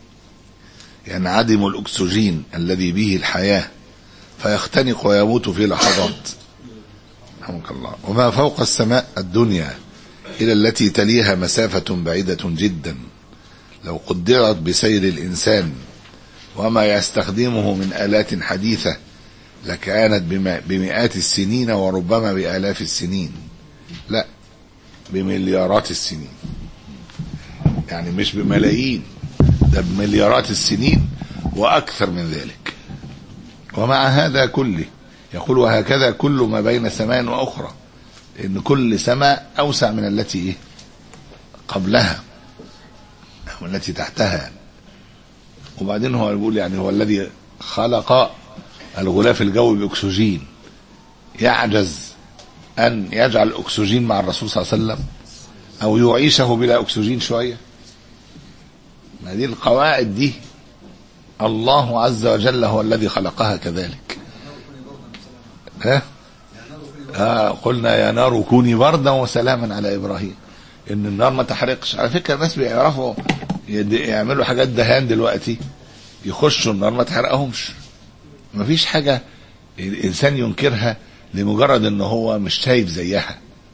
ينعدم الأكسجين الذي به الحياة، فيختنق ويموت في لحظات. رحمك الله. وما فوق السماء الدنيا إلى التي تليها مسافة بعيدة جدا، لو قدرت بسير الإنسان وما يستخدمه من آلات حديثة لكانت بمئات السنين وربما بآلاف السنين، لا بمليارات السنين. يعني مش بملايين، ده بمليارات السنين وأكثر من ذلك. ومع هذا كله يقول وهكذا كل ما بين سماء وأخرى، إن كل سماء أوسع من التي قبلها والتي تحتها. وبعدين هو يقول يعني هو الذي خلق الغلاف الجوي بأكسجين، يعجز أن يجعل الأكسجين مع الرسول صلى الله عليه وسلم أو يعيشه بلا أكسجين شوية؟ ما دي القواعد دي الله عز وجل هو الذي خلقها كذلك. ها؟ آه قلنا يا نار كوني بردا وسلاما على إبراهيم. إن النار ما تحرقش. على فكرة الناس بيعرفوا يعملوا حاجات دهان دلوقتي، يخشوا النار ما تحرقهمش. ما فيش حاجة الإنسان ينكرها لمجرد إنه هو مش شايف زيها.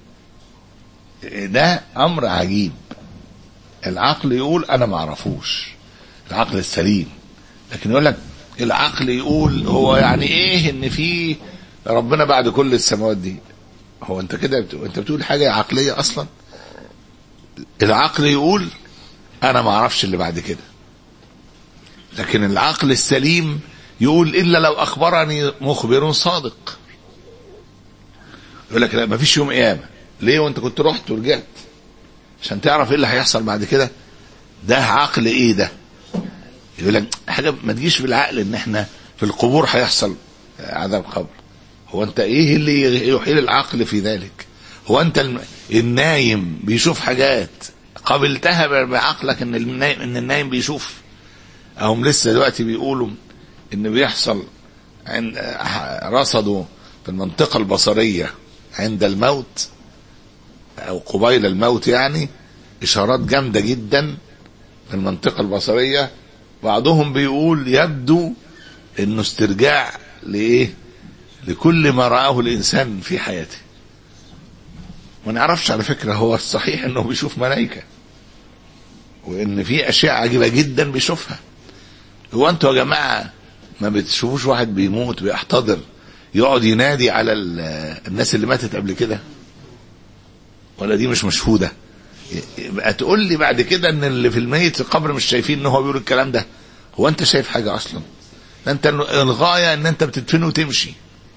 ده أمر عجيب. العقل يقول أنا ما أعرفوش، العقل السليم. لكن يقول لك العقل يقول هو يعني إيه إن في ربنا بعد كل السماوات دي. هو أنت كده بت... أنت بتقول حاجة عقلية أصلا؟ العقل يقول انا ما اعرفش اللي بعد كده، لكن العقل السليم يقول الا لو اخبرني مخبر صادق. يقول لك لا ما فيش يوم قيامه، ليه وانت كنت رحت ورجعت عشان تعرف ايه اللي هيحصل بعد كده؟ ده عقل ايه ده؟ يقول لك حاجه ما تجيش في العقل ان احنا في القبور هيحصل عذاب قبر. هو انت ايه اللي يحيل العقل في ذلك؟ هو انت النايم بيشوف حاجات قبلتها بعقلك ان النايم ان النايم بيشوف؟ هم لسه دلوقتي بيقولوا ان بيحصل عند رصدوا في المنطقه البصريه عند الموت او قبيل الموت يعني اشارات جامده جدا في المنطقه البصريه. بعضهم بيقول يبدو انه استرجاع لايه؟ لكل ما رآه الانسان في حياته. ما نعرفش على فكره، هو الصحيح انه بيشوف ملائكه وان في اشياء عجيبه جدا بيشوفها. هو انتوا يا جماعه ما بتشوفوش واحد بيموت بيحتضر يقعد ينادي على الناس اللي ماتت قبل كده؟ ولا دي مش مشهوده؟ يبقى تقول لي بعد كده ان اللي في الميت في القبر مش شايفين ان هو بيقول الكلام ده؟ هو انت شايف حاجه اصلا؟ انت الغايه ان انت بتدفنه وتمشي.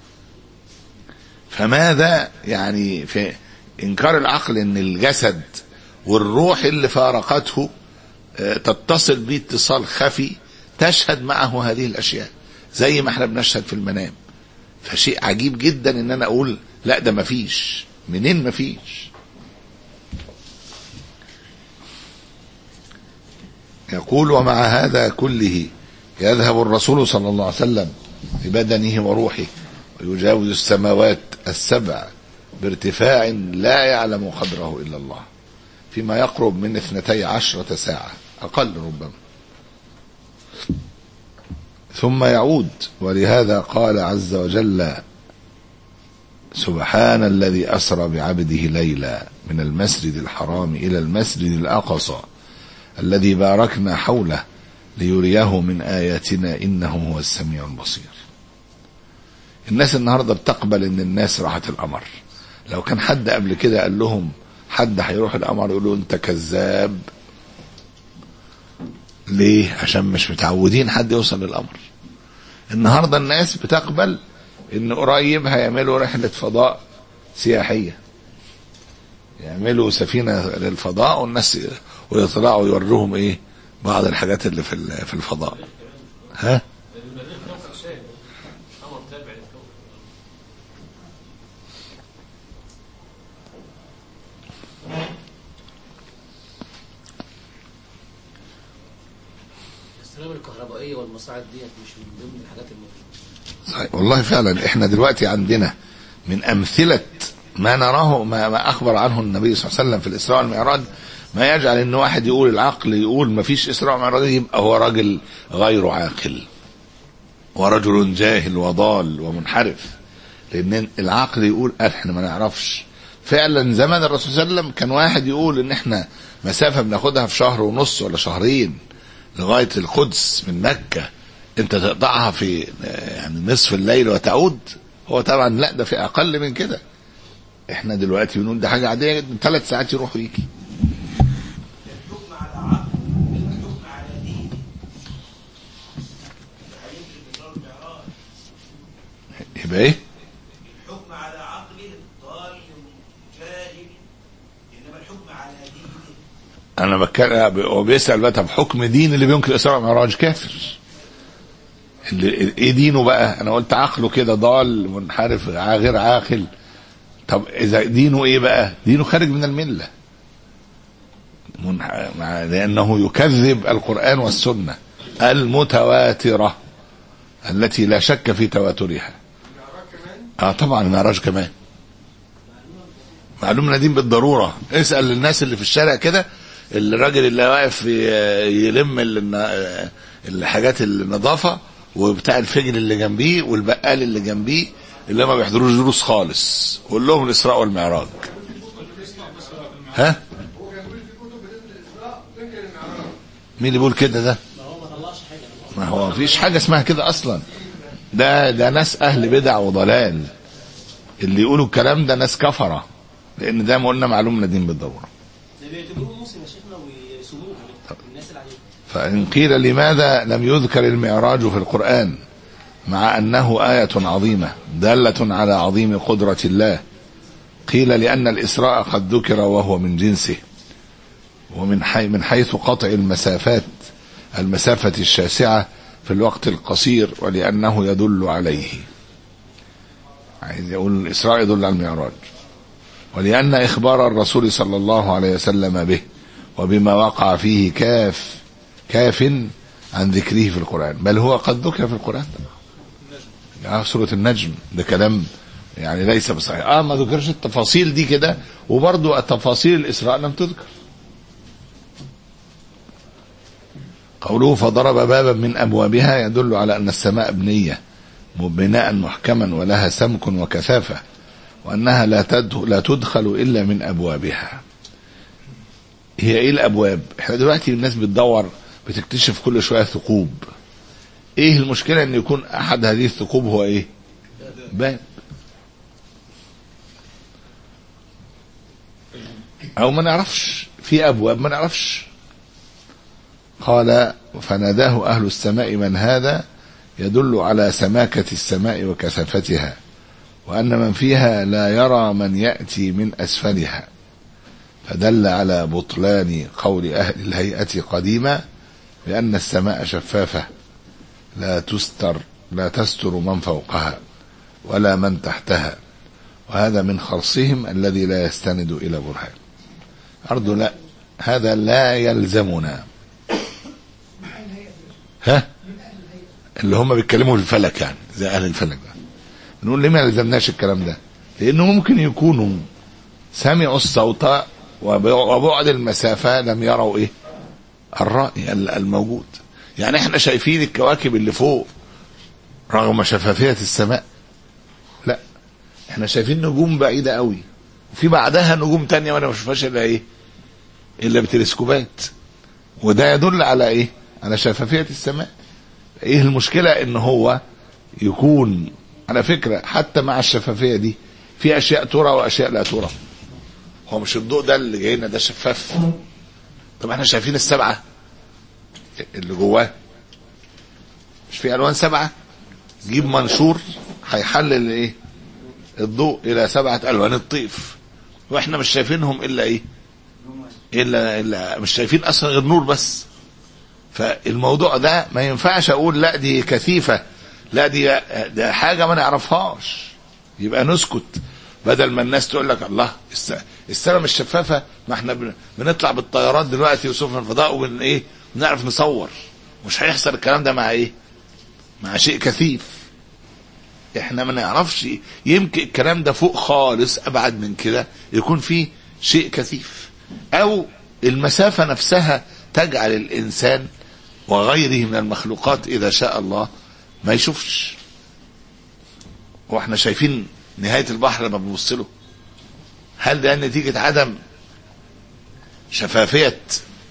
فماذا يعني في انكار العقل ان الجسد والروح اللي فارقته تتصل به اتصال خفي تشهد معه هذه الاشياء زي ما احنا بنشهد في المنام. فشيء عجيب جدا ان انا اقول لا ده مفيش. منين مفيش؟ يقول ومع هذا كله يذهب الرسول صلى الله عليه وسلم ببدنه وروحه ويجاوز السماوات السبع بارتفاع لا يعلم قدره إلا الله فيما يقرب من اثنتي عشرة ساعة أقل ربما، ثم يعود. ولهذا قال عز وجل سبحان الذي أسرى بعبده ليلا من المسجد الحرام إلى المسجد الأقصى الذي باركنا حوله ليريه من آياتنا إنه هو السميع البصير. الناس النهاردة بتقبل ان الناس راحت القمر. لو كان حد قبل كده قال لهم حد هيروح القمر يقولوا انت كذاب. ليه؟ عشان مش متعودين حد يوصل للقمر. النهاردة الناس بتقبل ان قريب هيعملوا رحلة فضاء سياحية، يعملوا سفينة للفضاء والناس ويطلعوا يوروهم ايه بعض الحاجات اللي في في الفضاء. ها السلام الكهربائية والمصاعد ديت مش من ضمن الحاجات الموجودة. صحيح والله فعلا. احنا دلوقتي عندنا من امثلة ما نراه ما, ما اخبر عنه النبي صلى الله عليه وسلم في الاسراء والمعراج ما يجعل ان واحد يقول العقل يقول ما فيش اسراء ومعراج يبقى هو راجل غير عاقل ورجل جاهل وضال ومنحرف. لان العقل يقول احنا ما نعرفش. فعلا زمن الرسول صلى الله عليه وسلم كان واحد يقول ان احنا مسافة بناخدها في شهر ونص ولا شهرين لغاية القدس من مكة انت تقطعها في يعني نصف الليل وتعود. هو طبعا لا ده في اقل من كده. احنا دلوقتي بنقول ده حاجة عادية جدا ثلاث ساعات يروح ويجي. الحكم على عقل الحكم على دين يبقى ايه؟ الحكم على عقل ضال جاهل انما الحكم على دين. انا بتكلم هو بيسأل بقى طب حكم دين اللي بينكر الاسراء والمعراج كافر. اللي ايه دينه بقى؟ انا قلت عقله كده ضال منحرف غير عاقل. طب اذا دينه ايه بقى؟ دينه خارج من المله منح... لانه يكذب القران والسنه المتواتره التي لا شك في تواترها. اه طبعا المعراج كمان معلوم ندين بالضروره. اسال الناس اللي في الشارع كده الراجل اللي واقف يلم الحاجات النظافه وبتاع الفجر اللي جنبيه والبقال اللي جنبيه اللي ما بيحضروش دروس خالص قول لهم الاسراء والمعراج. ها مين اللي بيقول كده؟ ده ما هو مفيش حاجه اسمها كده اصلا. ده ده ناس اهل بدع وضلال. اللي يقولوا الكلام ده ناس كفره لان ده ما قلنا معلوم ندين بالضروره. يا شيخنا ويسموه الناس اللي عليه. فإن قيل لماذا لم يذكر المعراج في القرآن مع أنه آية عظيمة دالة على عظيم قدرة الله؟ قيل لأن الإسراء قد ذكر وهو من جنسه، ومن حي من حيث قطع المسافات المسافة الشاسعة في الوقت القصير، ولأنه يدل عليه. عايز يقول الإسراء يدل على المعراج، ولأن إخبار الرسول صلى الله عليه وسلم به وبما وقع فيه كاف كاف عن ذكره في القرآن، بل هو قد ذكر في القرآن يعني سورة النجم. ده كلام يعني ليس بصحيح. اه ما ذكرش التفاصيل دي كده، وبرضو التفاصيل الإسراء لم تذكر. قوله فضرب بابا من أبوابها يدل على أن السماء بنية بناء محكما ولها سمك وكثافة، وأنها لا لا تدخل إلا من أبوابها. هي إيه الأبواب؟ احنا دلوقتي الناس بتدور بتكتشف كل شوية ثقوب. إيه المشكلة أن يكون أحد هذه الثقوب هو إيه؟ باب. أو ما نعرفش في أبواب ما نعرفش. قال فناداه أهل السماء من هذا، يدل على سماكة السماء وكثافتها، وأن من فيها لا يرى من يأتي من أسفلها، فدل على بطلان قول أهل الهيئة قديما بأن السماء شفافة لا تستر لا تستر من فوقها ولا من تحتها، وهذا من خرصهم الذي لا يستند إلى برهان. أرض لا، هذا لا يلزمنا. ها اللي هم بيتكلموا في الفلك يعني زي أهل الفلك ده، نقول ليه ما يلزمناش الكلام ده؟ لأنه ممكن يكونوا سمعوا الصوت وبعد المسافة لم يروا إيه الرأي الموجود. يعني احنا شايفين الكواكب اللي فوق رغم شفافية السماء؟ لا، احنا شايفين نجوم بعيدة قوي، وفي بعدها نجوم تانية وانا ما اشوفهاش الا ايه الا بتلسكوبات، وده يدل على ايه؟ على شفافية السماء. ايه المشكلة ان هو يكون على فكرة حتى مع الشفافية دي في اشياء ترى واشياء لا ترى. هو مش الضوء ده اللي جاي لنا ده شفاف؟ طب احنا شايفين السبعة اللي جواه، مش في الوان سبعة؟ جيب منشور هيحلل ايه الضوء الى سبعة الوان الطيف، واحنا مش شايفينهم الا ايه الا الا مش شايفين اصلا غير نور بس. فالموضوع ده ما ينفعش اقول لا دي كثيفة، لا دي ده حاجة ما نعرفهاش، يبقى نسكت بدل ما الناس تقول لك الله السماء مش شفافة. ما احنا بنطلع بالطيارات دلوقتي وسفن الفضاء وبن ايه بنعرف نصور. مش هيحصل الكلام ده مع ايه؟ مع شيء كثيف. احنا ما نعرفش، يمكن الكلام ده فوق خالص ابعد من كده يكون فيه شيء كثيف، او المسافة نفسها تجعل الانسان وغيره من المخلوقات اذا شاء الله ما يشوفش. واحنا شايفين نهاية البحر لما بنبص له، هل ده نتيجة عدم شفافية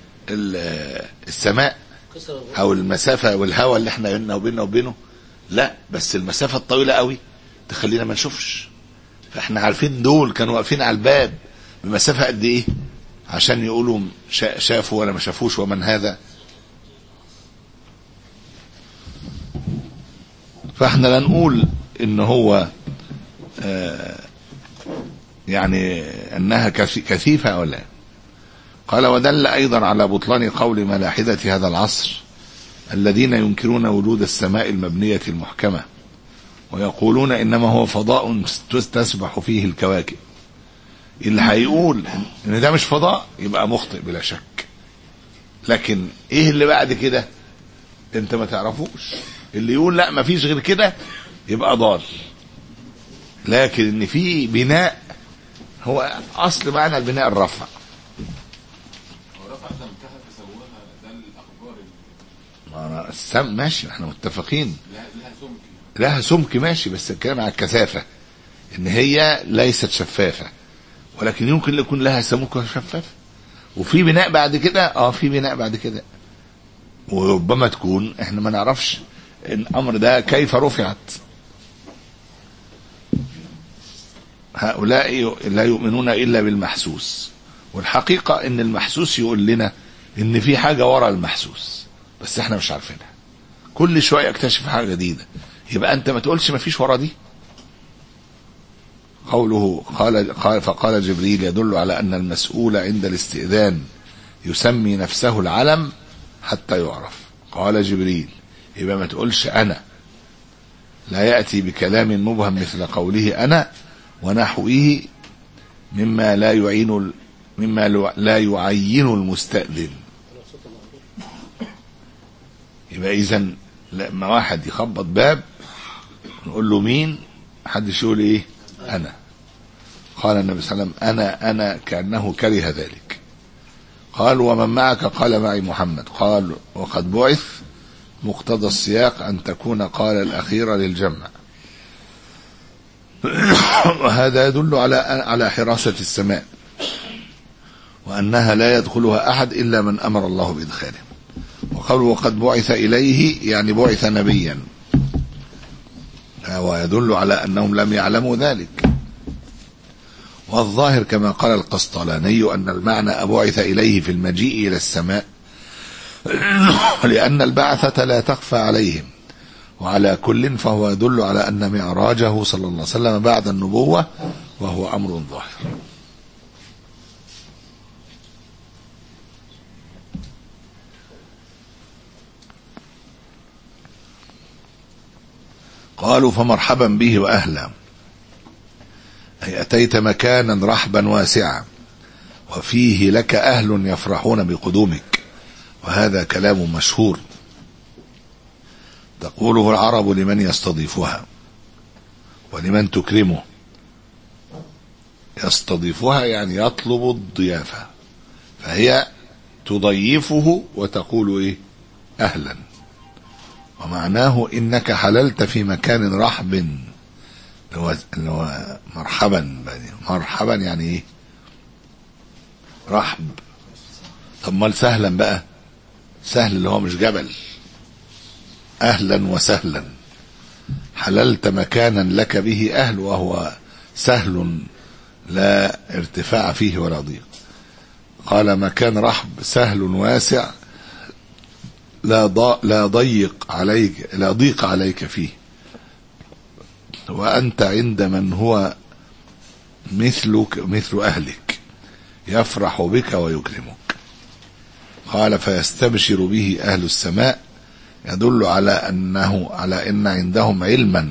السماء او المسافة والهواء اللي احنا بيننا وبيننا وبينه؟ لا، بس المسافة الطويلة قوي تخلينا ما نشوفش. فاحنا عارفين دول كانوا واقفين على الباب بمسافة قد ايه عشان يقولوا شافوا ولا ما شافوش ومن هذا. فاحنا لا نقول ان هو آه يعني انها كثيفة او لا. قال ودل ايضا على بطلان قول ملاحدة هذا العصر الذين ينكرون وجود السماء المبنية المحكمة ويقولون انما هو فضاء تسبح فيه الكواكب. اللي هيقول ان ده مش فضاء يبقى مخطئ بلا شك، لكن ايه اللي بعد كده انت ما تعرفوش. اللي يقول لا ما فيش غير كده يبقى ضال. لكن ان في بناء، هو اصل معنى البناء الرفع. السم ماشي احنا متفقين لها سمك ماشي، بس الكلام على الكثافة ان هي ليست شفافة، ولكن يمكن يكون لها سمك شفاف. وفي بناء بعد كده اه في بناء بعد كده، وربما تكون احنا ما نعرفش الامر ده كيف رفعت. هؤلاء لا يؤمنون الا بالمحسوس والحقيقة ان المحسوس يقول لنا ان في حاجة ورا المحسوس بس احنا مش عارفينها، كل شوية اكتشف حاجة جديدة. يبقى انت ما تقولش ما فيش ورا دي. قوله قال, قال فقال جبريل يدل على ان المسؤول عند الاستئذان يسمي نفسه العلم حتى يعرف. قال جبريل، يبقى ما تقولش انا، لا يأتي بكلام مبهم مثل قوله انا ونحوه مما لا يعين مما لا يعين المستأذن. يبقى اذا لما واحد يخبط باب نقول له مين، حدش يقول ايه انا. قال النبي صلى الله عليه وسلم انا انا كأنه كره ذلك. قال ومن معك؟ قال معي محمد. قال وقد بعث، مقتضى السياق ان تكون قال الاخير للجمع، وهذا يدل على على حراسة السماء وانها لا يدخلها احد الا من امر الله بادخاله. وقوله وقد بعث اليه يعني بعث نبيا، ويدل على انهم لم يعلموا ذلك. والظاهر كما قال القسطلاني ان المعنى أبعث اليه في المجيء الى السماء لان البعثة لا تخفى عليهم، وعلى كل فهو يدل على ان معراجه صلى الله عليه وسلم بعد النبوة وهو امر ظاهر. قالوا فمرحبا به واهلا، أي أتيت مكانا رحبا واسعا وفيه لك أهل يفرحون بقدومك. وهذا كلام مشهور تقوله العرب لمن يستضيفها ولمن تكرمه. يستضيفها يعني يطلب الضيافة، فهي تضيفه وتقول إيه أهلا، ومعناه إنك حللت في مكان رحب، اللي هو مرحبا. مرحبا يعني ايه رحب. طب ما سهلا بقى، سهل اللي هو مش جبل. اهلا وسهلا، حللت مكانا لك به اهل وهو سهل لا ارتفاع فيه ولا ضيق. قال مكان رحب سهل واسع لا لا ضيق عليك لا ضيق عليك فيه، وأنت عند من هو مثلك مثل أهلك يفرح بك ويكرمك. قال فيستبشر به أهل السماء، يدل على أنه على أن عندهم علما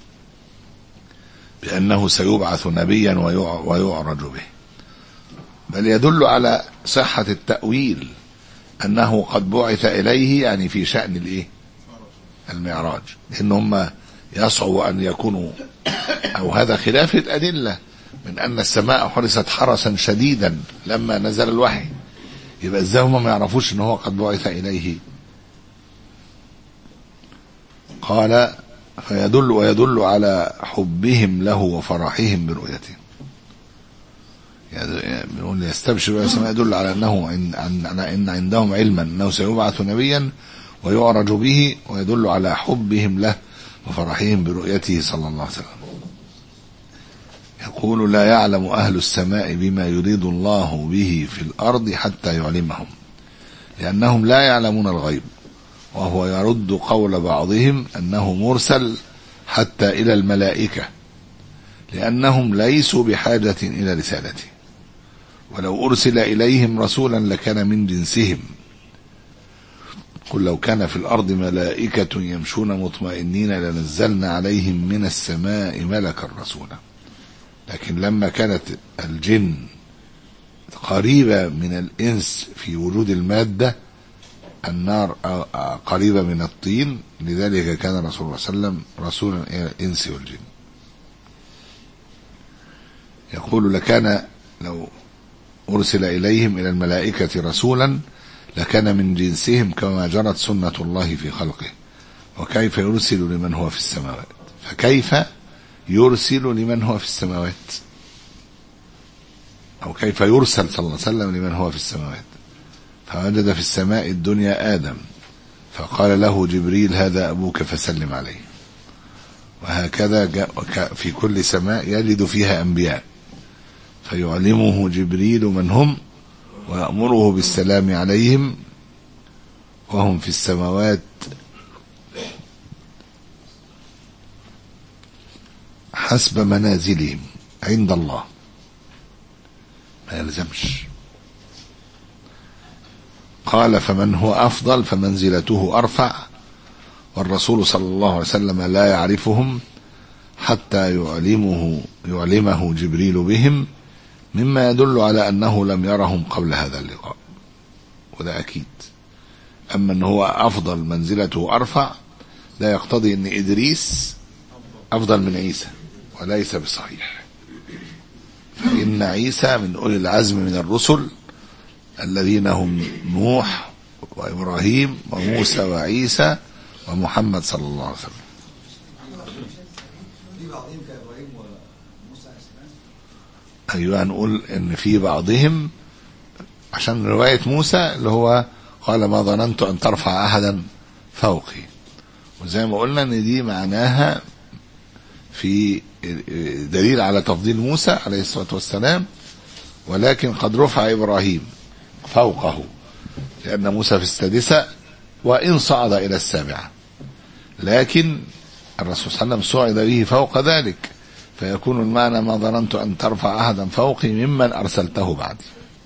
بأنه سيبعث نبيا ويعرج به، بل يدل على صحة التأويل أنه قد بعث إليه، يعني في شأن الإيه المعراج، لأنهم يصعب أن يكونوا، أو هذا خلاف الأدلة من أن السماء حرست حرسا شديدا لما نزل الوحي، يبقى ازاي هم ما يعرفوش ان هو قد بعث إليه؟ قال فيدل ويدل على حبهم له وفرحهم برؤيته. يعني بنقول يستبشر بالسماء، يدل على أنه إن عندهم علما أنه سيبعث نبيا ويعرج به، ويدل على حبهم له وفرحهم برؤيته صلى الله عليه وسلم. يقول لا يعلم أهل السماء بما يريد الله به في الأرض حتى يعلمهم، لأنهم لا يعلمون الغيب، وهو يرد قول بعضهم أنه مرسل حتى إلى الملائكة، لأنهم ليسوا بحاجة إلى رسالته، ولو أرسل إليهم رسولا لكان من جنسهم. قل لو كان في الأرض ملائكة يمشون مطمئنين لنزلنا عليهم من السماء ملكا رسولا. لكن لما كانت الجن قريبة من الإنس في وجود المادة، النار قريبة من الطين، لذلك كان رسول الله صلى الله عليه وسلم رسولا إلى الإنس والجن. يقول لكان لو أرسل إليهم إلى الملائكة رسولا لكان من جنسهم كما جرت سنة الله في خلقه، وكيف يرسل لمن هو في السماوات؟ فكيف يرسل لمن هو في السماوات، أو كيف يرسل صلى الله عليه وسلم لمن هو في السماوات؟ فوجد في السماء الدنيا آدم فقال له جبريل هذا أبوك فسلم عليه. وهكذا في كل سماء يجد فيها أنبياء، فيعلمه جبريل من هم ويأمره بالسلام عليهم وهم في السماوات حسب منازلهم عند الله. ما يلزمش. قال فمن هو أفضل فمنزلته أرفع، والرسول صلى الله عليه وسلم لا يعرفهم حتى يعلمه يعلمه جبريل بهم، مما يدل على أنه لم يرهم قبل هذا اللقاء، وده أكيد. أما أنه هو أفضل منزلته أرفع لا يقتضي أن إدريس أفضل من عيسى، وليس بصحيح. فإن عيسى من أولي العزم من الرسل الذين هم نوح وإبراهيم وموسى وعيسى ومحمد صلى الله عليه وسلم. أيوة، نقول إن في بعضهم عشان رواية موسى اللي هو قال ما ظننت أن ترفع أحدا فوقي، وزي ما قلنا إن دي معناها في دليل على تفضيل موسى عليه الصلاة والسلام، ولكن قد رفع إبراهيم فوقه لأن موسى في السادسة وإن صعد إلى السابعة، لكن الرسول صلى الله عليه وسلم صعد به فوق ذلك، فيكون المعنى ما ظننت أن ترفع أحدا فوقي ممن أرسلته بعدي.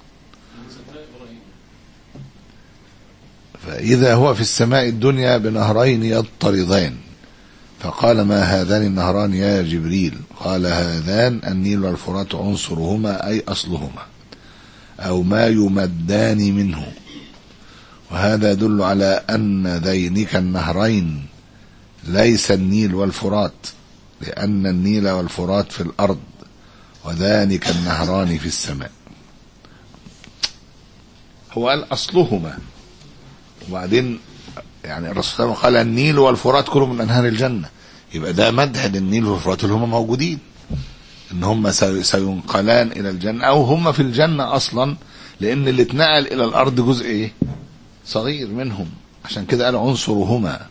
فإذا هو في السماء الدنيا بنهرين يضطردان، فقال ما هذان النهران يا جبريل؟ قال هذان النيل والفرات عنصرهما أي أصلهما، أو ما يمدان منه. وهذا يدل على أن ذينك النهرين ليس النيل والفرات، لأن النيل والفرات في الأرض وذلك النهران في السماء. هو قال أصلهما، وبعدين يعني الرسول صلى الله عليه وسلم قال النيل والفرات كلهم من أنهار الجنة، يبقى ده مدح للنيل والفرات اللي هم موجودين، ان هم سينقلان الى الجنة او هم في الجنة اصلا، لان اللي اتنقل الى الارض جزء ايه صغير منهم، عشان كده قال عنصرهما.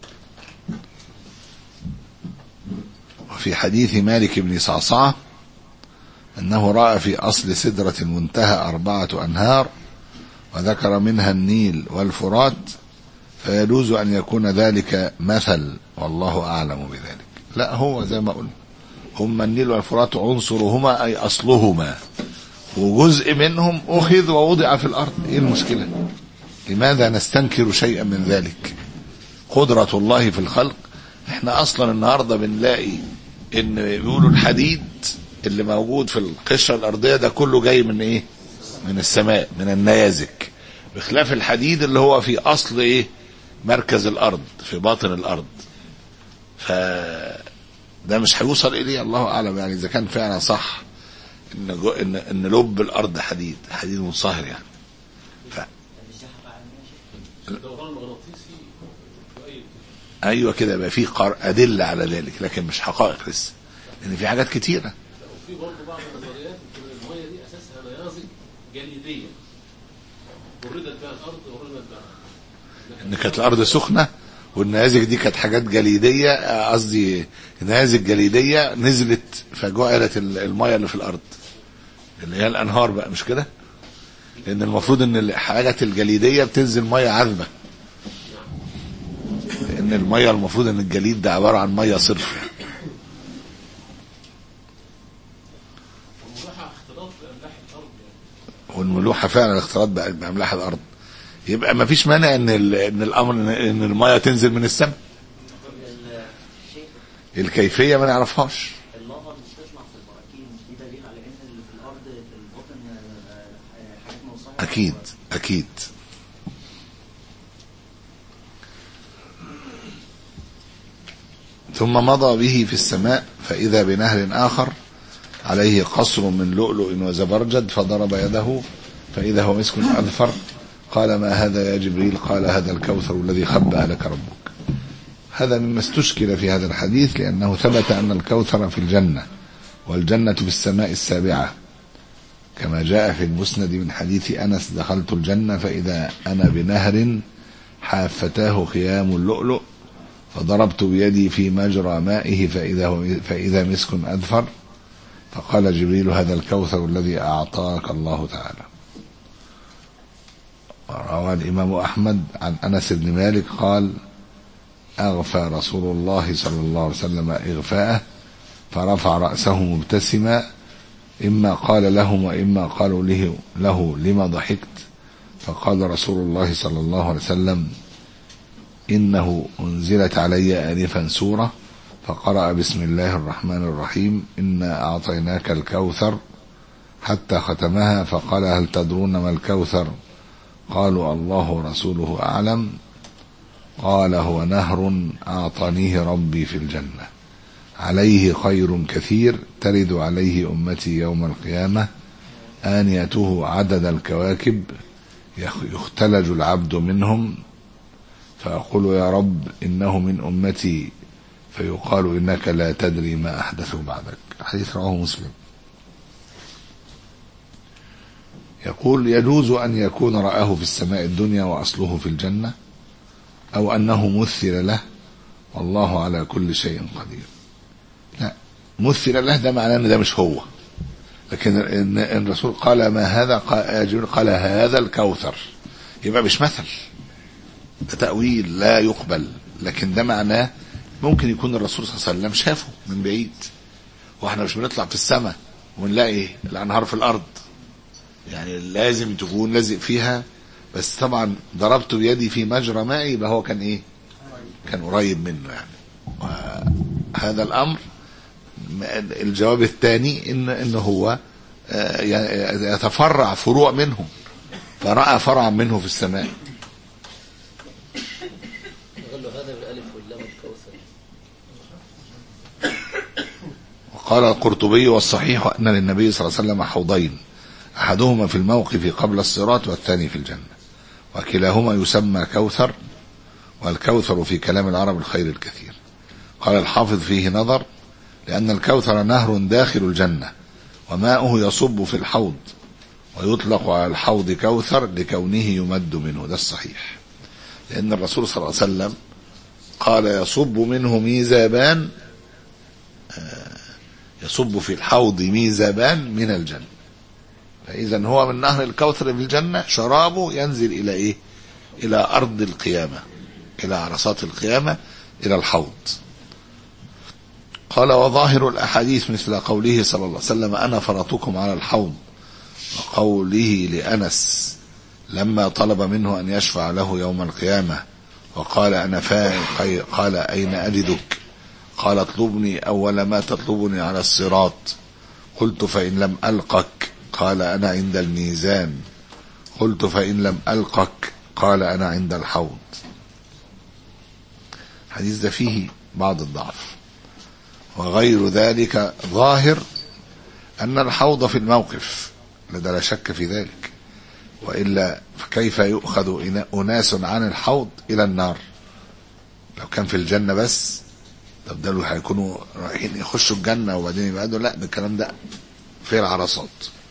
وفي حديث مالك بن صعصعة انه رأى في اصل سدرة المنتهى اربعة انهار وذكر منها النيل والفرات، فيجوز ان يكون ذلك مثل، والله اعلم بذلك. لا، هو زي ما قلنا هم النيل والفرات عنصرهما أي أصلهما، وجزء منهم أخذ ووضع في الأرض. إيه المشكلة؟ لماذا نستنكر شيئا من ذلك؟ قدرة الله في الخلق. احنا أصلا النهاردة بنلاقي إن بيقولوا الحديد اللي موجود في القشرة الأرضية ده كله جاي من إيه؟ من السماء، من النيازك، بخلاف الحديد اللي هو في أصل إيه؟ مركز الأرض، في باطن الأرض. ف ده مش هيوصل اليه، الله اعلم. يعني اذا كان فعلا صح ان جو ان ان لب الارض حديد حديد منصهر يعني. ف ايوه كده يبقى في ادله على ذلك، لكن مش حقائق لسه، لان في حاجات كتيره. وفي برضه بعض النظريات ان الميه دي اساسها نيازك جليديه وردت بها الارض وردت بها ان كانت الارض سخنه، والنيازك دي كانت حاجات جليديه، قصدي نيازك جليديه نزلت فجعلت الميه اللي في الارض اللي هي الانهار بقى، مش كده؟ لان المفروض ان الحاجات الجليديه بتنزل ميه عذبه، لان الميه المفروض ان الجليد ده عباره عن ميه صرف. والملوحه اختلاط باملاح الارض، والملوحه فعلا اختلاط باملاح الارض، يبقى ما فيش مانع ان ان الامر ان الميه تنزل من السماء. الكيفيه ما نعرفهاش. اللافا اللي بتطلع في البراكين دي دليل على ان اللي في الارض في الباطن حاجات موصله. اكيد اكيد. ثم مضى به في السماء فاذا بنهر اخر عليه قصر من لؤلؤ وزبرجد، فضرب يده فاذا هو مسك اذفر. قال ما هذا يا جبريل؟ قال هذا الكوثر الذي خبأ لك ربك. هذا مما استشكل في هذا الحديث، لأنه ثبت أن الكوثر في الجنة، والجنة في السماء السابعة، كما جاء في المسند من حديث أنس دخلت الجنة فإذا أنا بنهر حافتاه خيام اللؤلؤ، فضربت بيدي في مجرى مائه فإذا, فإذا مسك أذفر، فقال جبريل هذا الكوثر الذي أعطاك الله تعالى. روى الإمام أحمد عن أنس بن مالك قال أغفى رسول الله صلى الله عليه وسلم إغفاءه فرفع رأسه مبتسما إما قال لهم وإما قالوا له, له لما ضحكت؟ فقال رسول الله صلى الله عليه وسلم إنه أنزلت علي آنفا سورة فقرأ بسم الله الرحمن الرحيم إنا أعطيناك الكوثر حتى ختمها فقال هل تدرون ما الكوثر؟ قالوا الله ورسوله أعلم. قال هو نهر أعطانيه ربي في الجنة عليه خير كثير ترد عليه أمتي يوم القيامة آنيته عدد الكواكب يختلج العبد منهم فأقول يا رب إنه من أمتي فيقال إنك لا تدري ما أحدثوا بعدك. حديث رواه مسلم. يقول يجوز أن يكون رآه في السماء الدنيا وأصله في الجنة أو أنه مثل له والله على كل شيء قدير. لا، مثل له ده معناه أن ده مش هو، لكن الرسول قال ما هذا؟ قال هذا الكوثر، يبقى مش مثل، ده تأويل لا يقبل. لكن ده معناه ممكن يكون الرسول صلى الله عليه وسلم شافه من بعيد، واحنا مش بنطلع في السماء ونلاقي الأنهار في الأرض، يعني لازم تكون لازق فيها. بس طبعا ضربت بيدي في مجرى مائي يبقى هو كان ايه؟ كان قريب منه يعني. وهذا الأمر الجواب الثاني إن إنه هو يتفرع فروع منه، فرأى فرعا منه في السماء. وقال القرطبي والصحيح أن للنبي صلى الله عليه وسلم حوضين أحدهما في الموقف قبل الصراط والثاني في الجنة، وكلاهما يسمى كوثر، والكوثر في كلام العرب الخير الكثير. قال الحافظ فيه نظر، لأن الكوثر نهر داخل الجنة وماؤه يصب في الحوض، ويطلق على الحوض كوثر لكونه يمد منه. ده الصحيح، لأن الرسول صلى الله عليه وسلم قال يصب منه ميزابان، يصب في الحوض ميزابان من الجنة. فإذا هو من نهر الكوثر في الجنة شرابه ينزل إلى إيه؟ إلى أرض القيامة، إلى عرصات القيامة، إلى الحوض. قال وظاهر الأحاديث مثل قوله صلى الله عليه وسلم أنا فرطكم على الحوض، وقوله لأنس لما طلب منه أن يشفع له يوم القيامة وقال أنا فاعل، قال أين أجدك؟ قال اطلبني أول ما تطلبني على الصراط. قلت فإن لم ألقك؟ قال أنا عند الميزان. قلت فإن لم ألقك؟ قال أنا عند الحوض. حديث ده فيه بعض الضعف، وغير ذلك ظاهر أن الحوض في الموقف، لذا لا شك في ذلك، وإلا كيف يؤخذ أناس عن الحوض إلى النار؟ لو كان في الجنة بس طب ده هيكونوا رايحين يخشوا الجنة وبعدين يبعدوا، لا، ده الكلام ده في العرصات.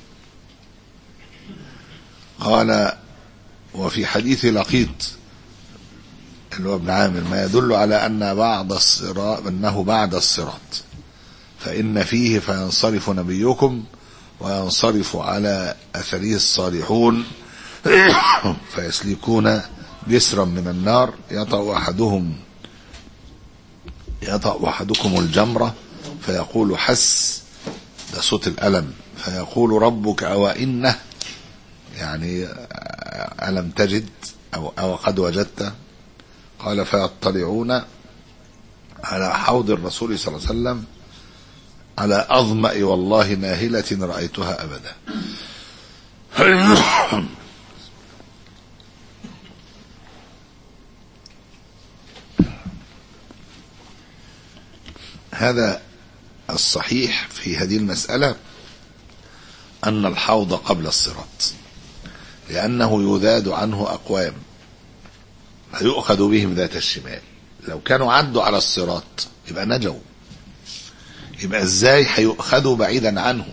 قال وفي حديث لقيط اللي هو ابن عامر ما يدل على أن بعد الصراط أنه بعد الصراط فإن فيه فينصرف نبيكم وينصرف على أثره الصالحون فيسلكون جسرا من النار يطأ أحدهم يطأ أحدكم الجمرة فيقول حس، ده صوت الألم، فيقول ربك أو إنه، يعني ألم تجد أو, أو قد وجدت؟ قال فيطلعون على حوض الرسول صلى الله عليه وسلم على أظمأ والله ناهلة رأيتها أبدا. هذا الصحيح في هذه المسألة أن الحوض قبل الصراط، لأنه يذاد عنه أقوام فيؤخذ بهم ذات الشمال. لو كانوا عدوا على الصراط يبقى نجوا، يبقى ازاي هيؤخذوا بعيدا عنه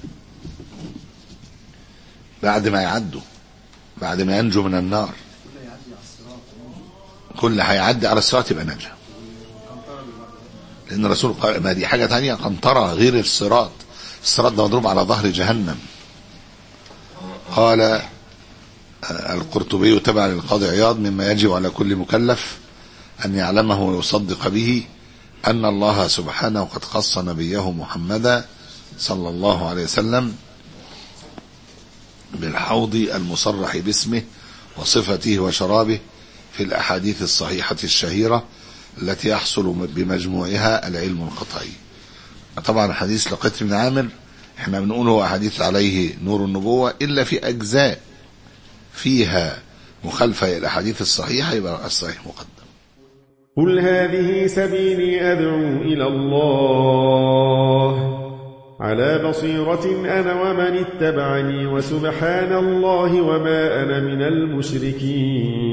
بعد ما يعدوا، بعد ما ينجوا من النار؟ كل هيعدي على الصراط يبقى نجا، لأن الرسول قال ما دي حاجة تانية، قنطرة غير الصراط. الصراط ده مضروب على ظهر جهنم. قال القرطبي تبع للقاضي عياض: مما يجب على كل مكلف أن يعلمه ويصدق به أن الله سبحانه قد خص نبيه محمدا صلى الله عليه وسلم بالحوض المصرح باسمه وصفته وشرابه في الأحاديث الصحيحة الشهيرة التي يحصل بمجموعها العلم القطعي. طبعا حديث لقيط بن عامر احنا بنقوله حديث عليه نور النبوة، إلا في أجزاء فيها مخالفة إلى الأحاديث الصحيحة يبقى الصحيح مقدم. قل هذه سبيلي أدعو إلى الله على بصيرة أنا ومن اتبعني وسبحان الله وما أنا من المشركين.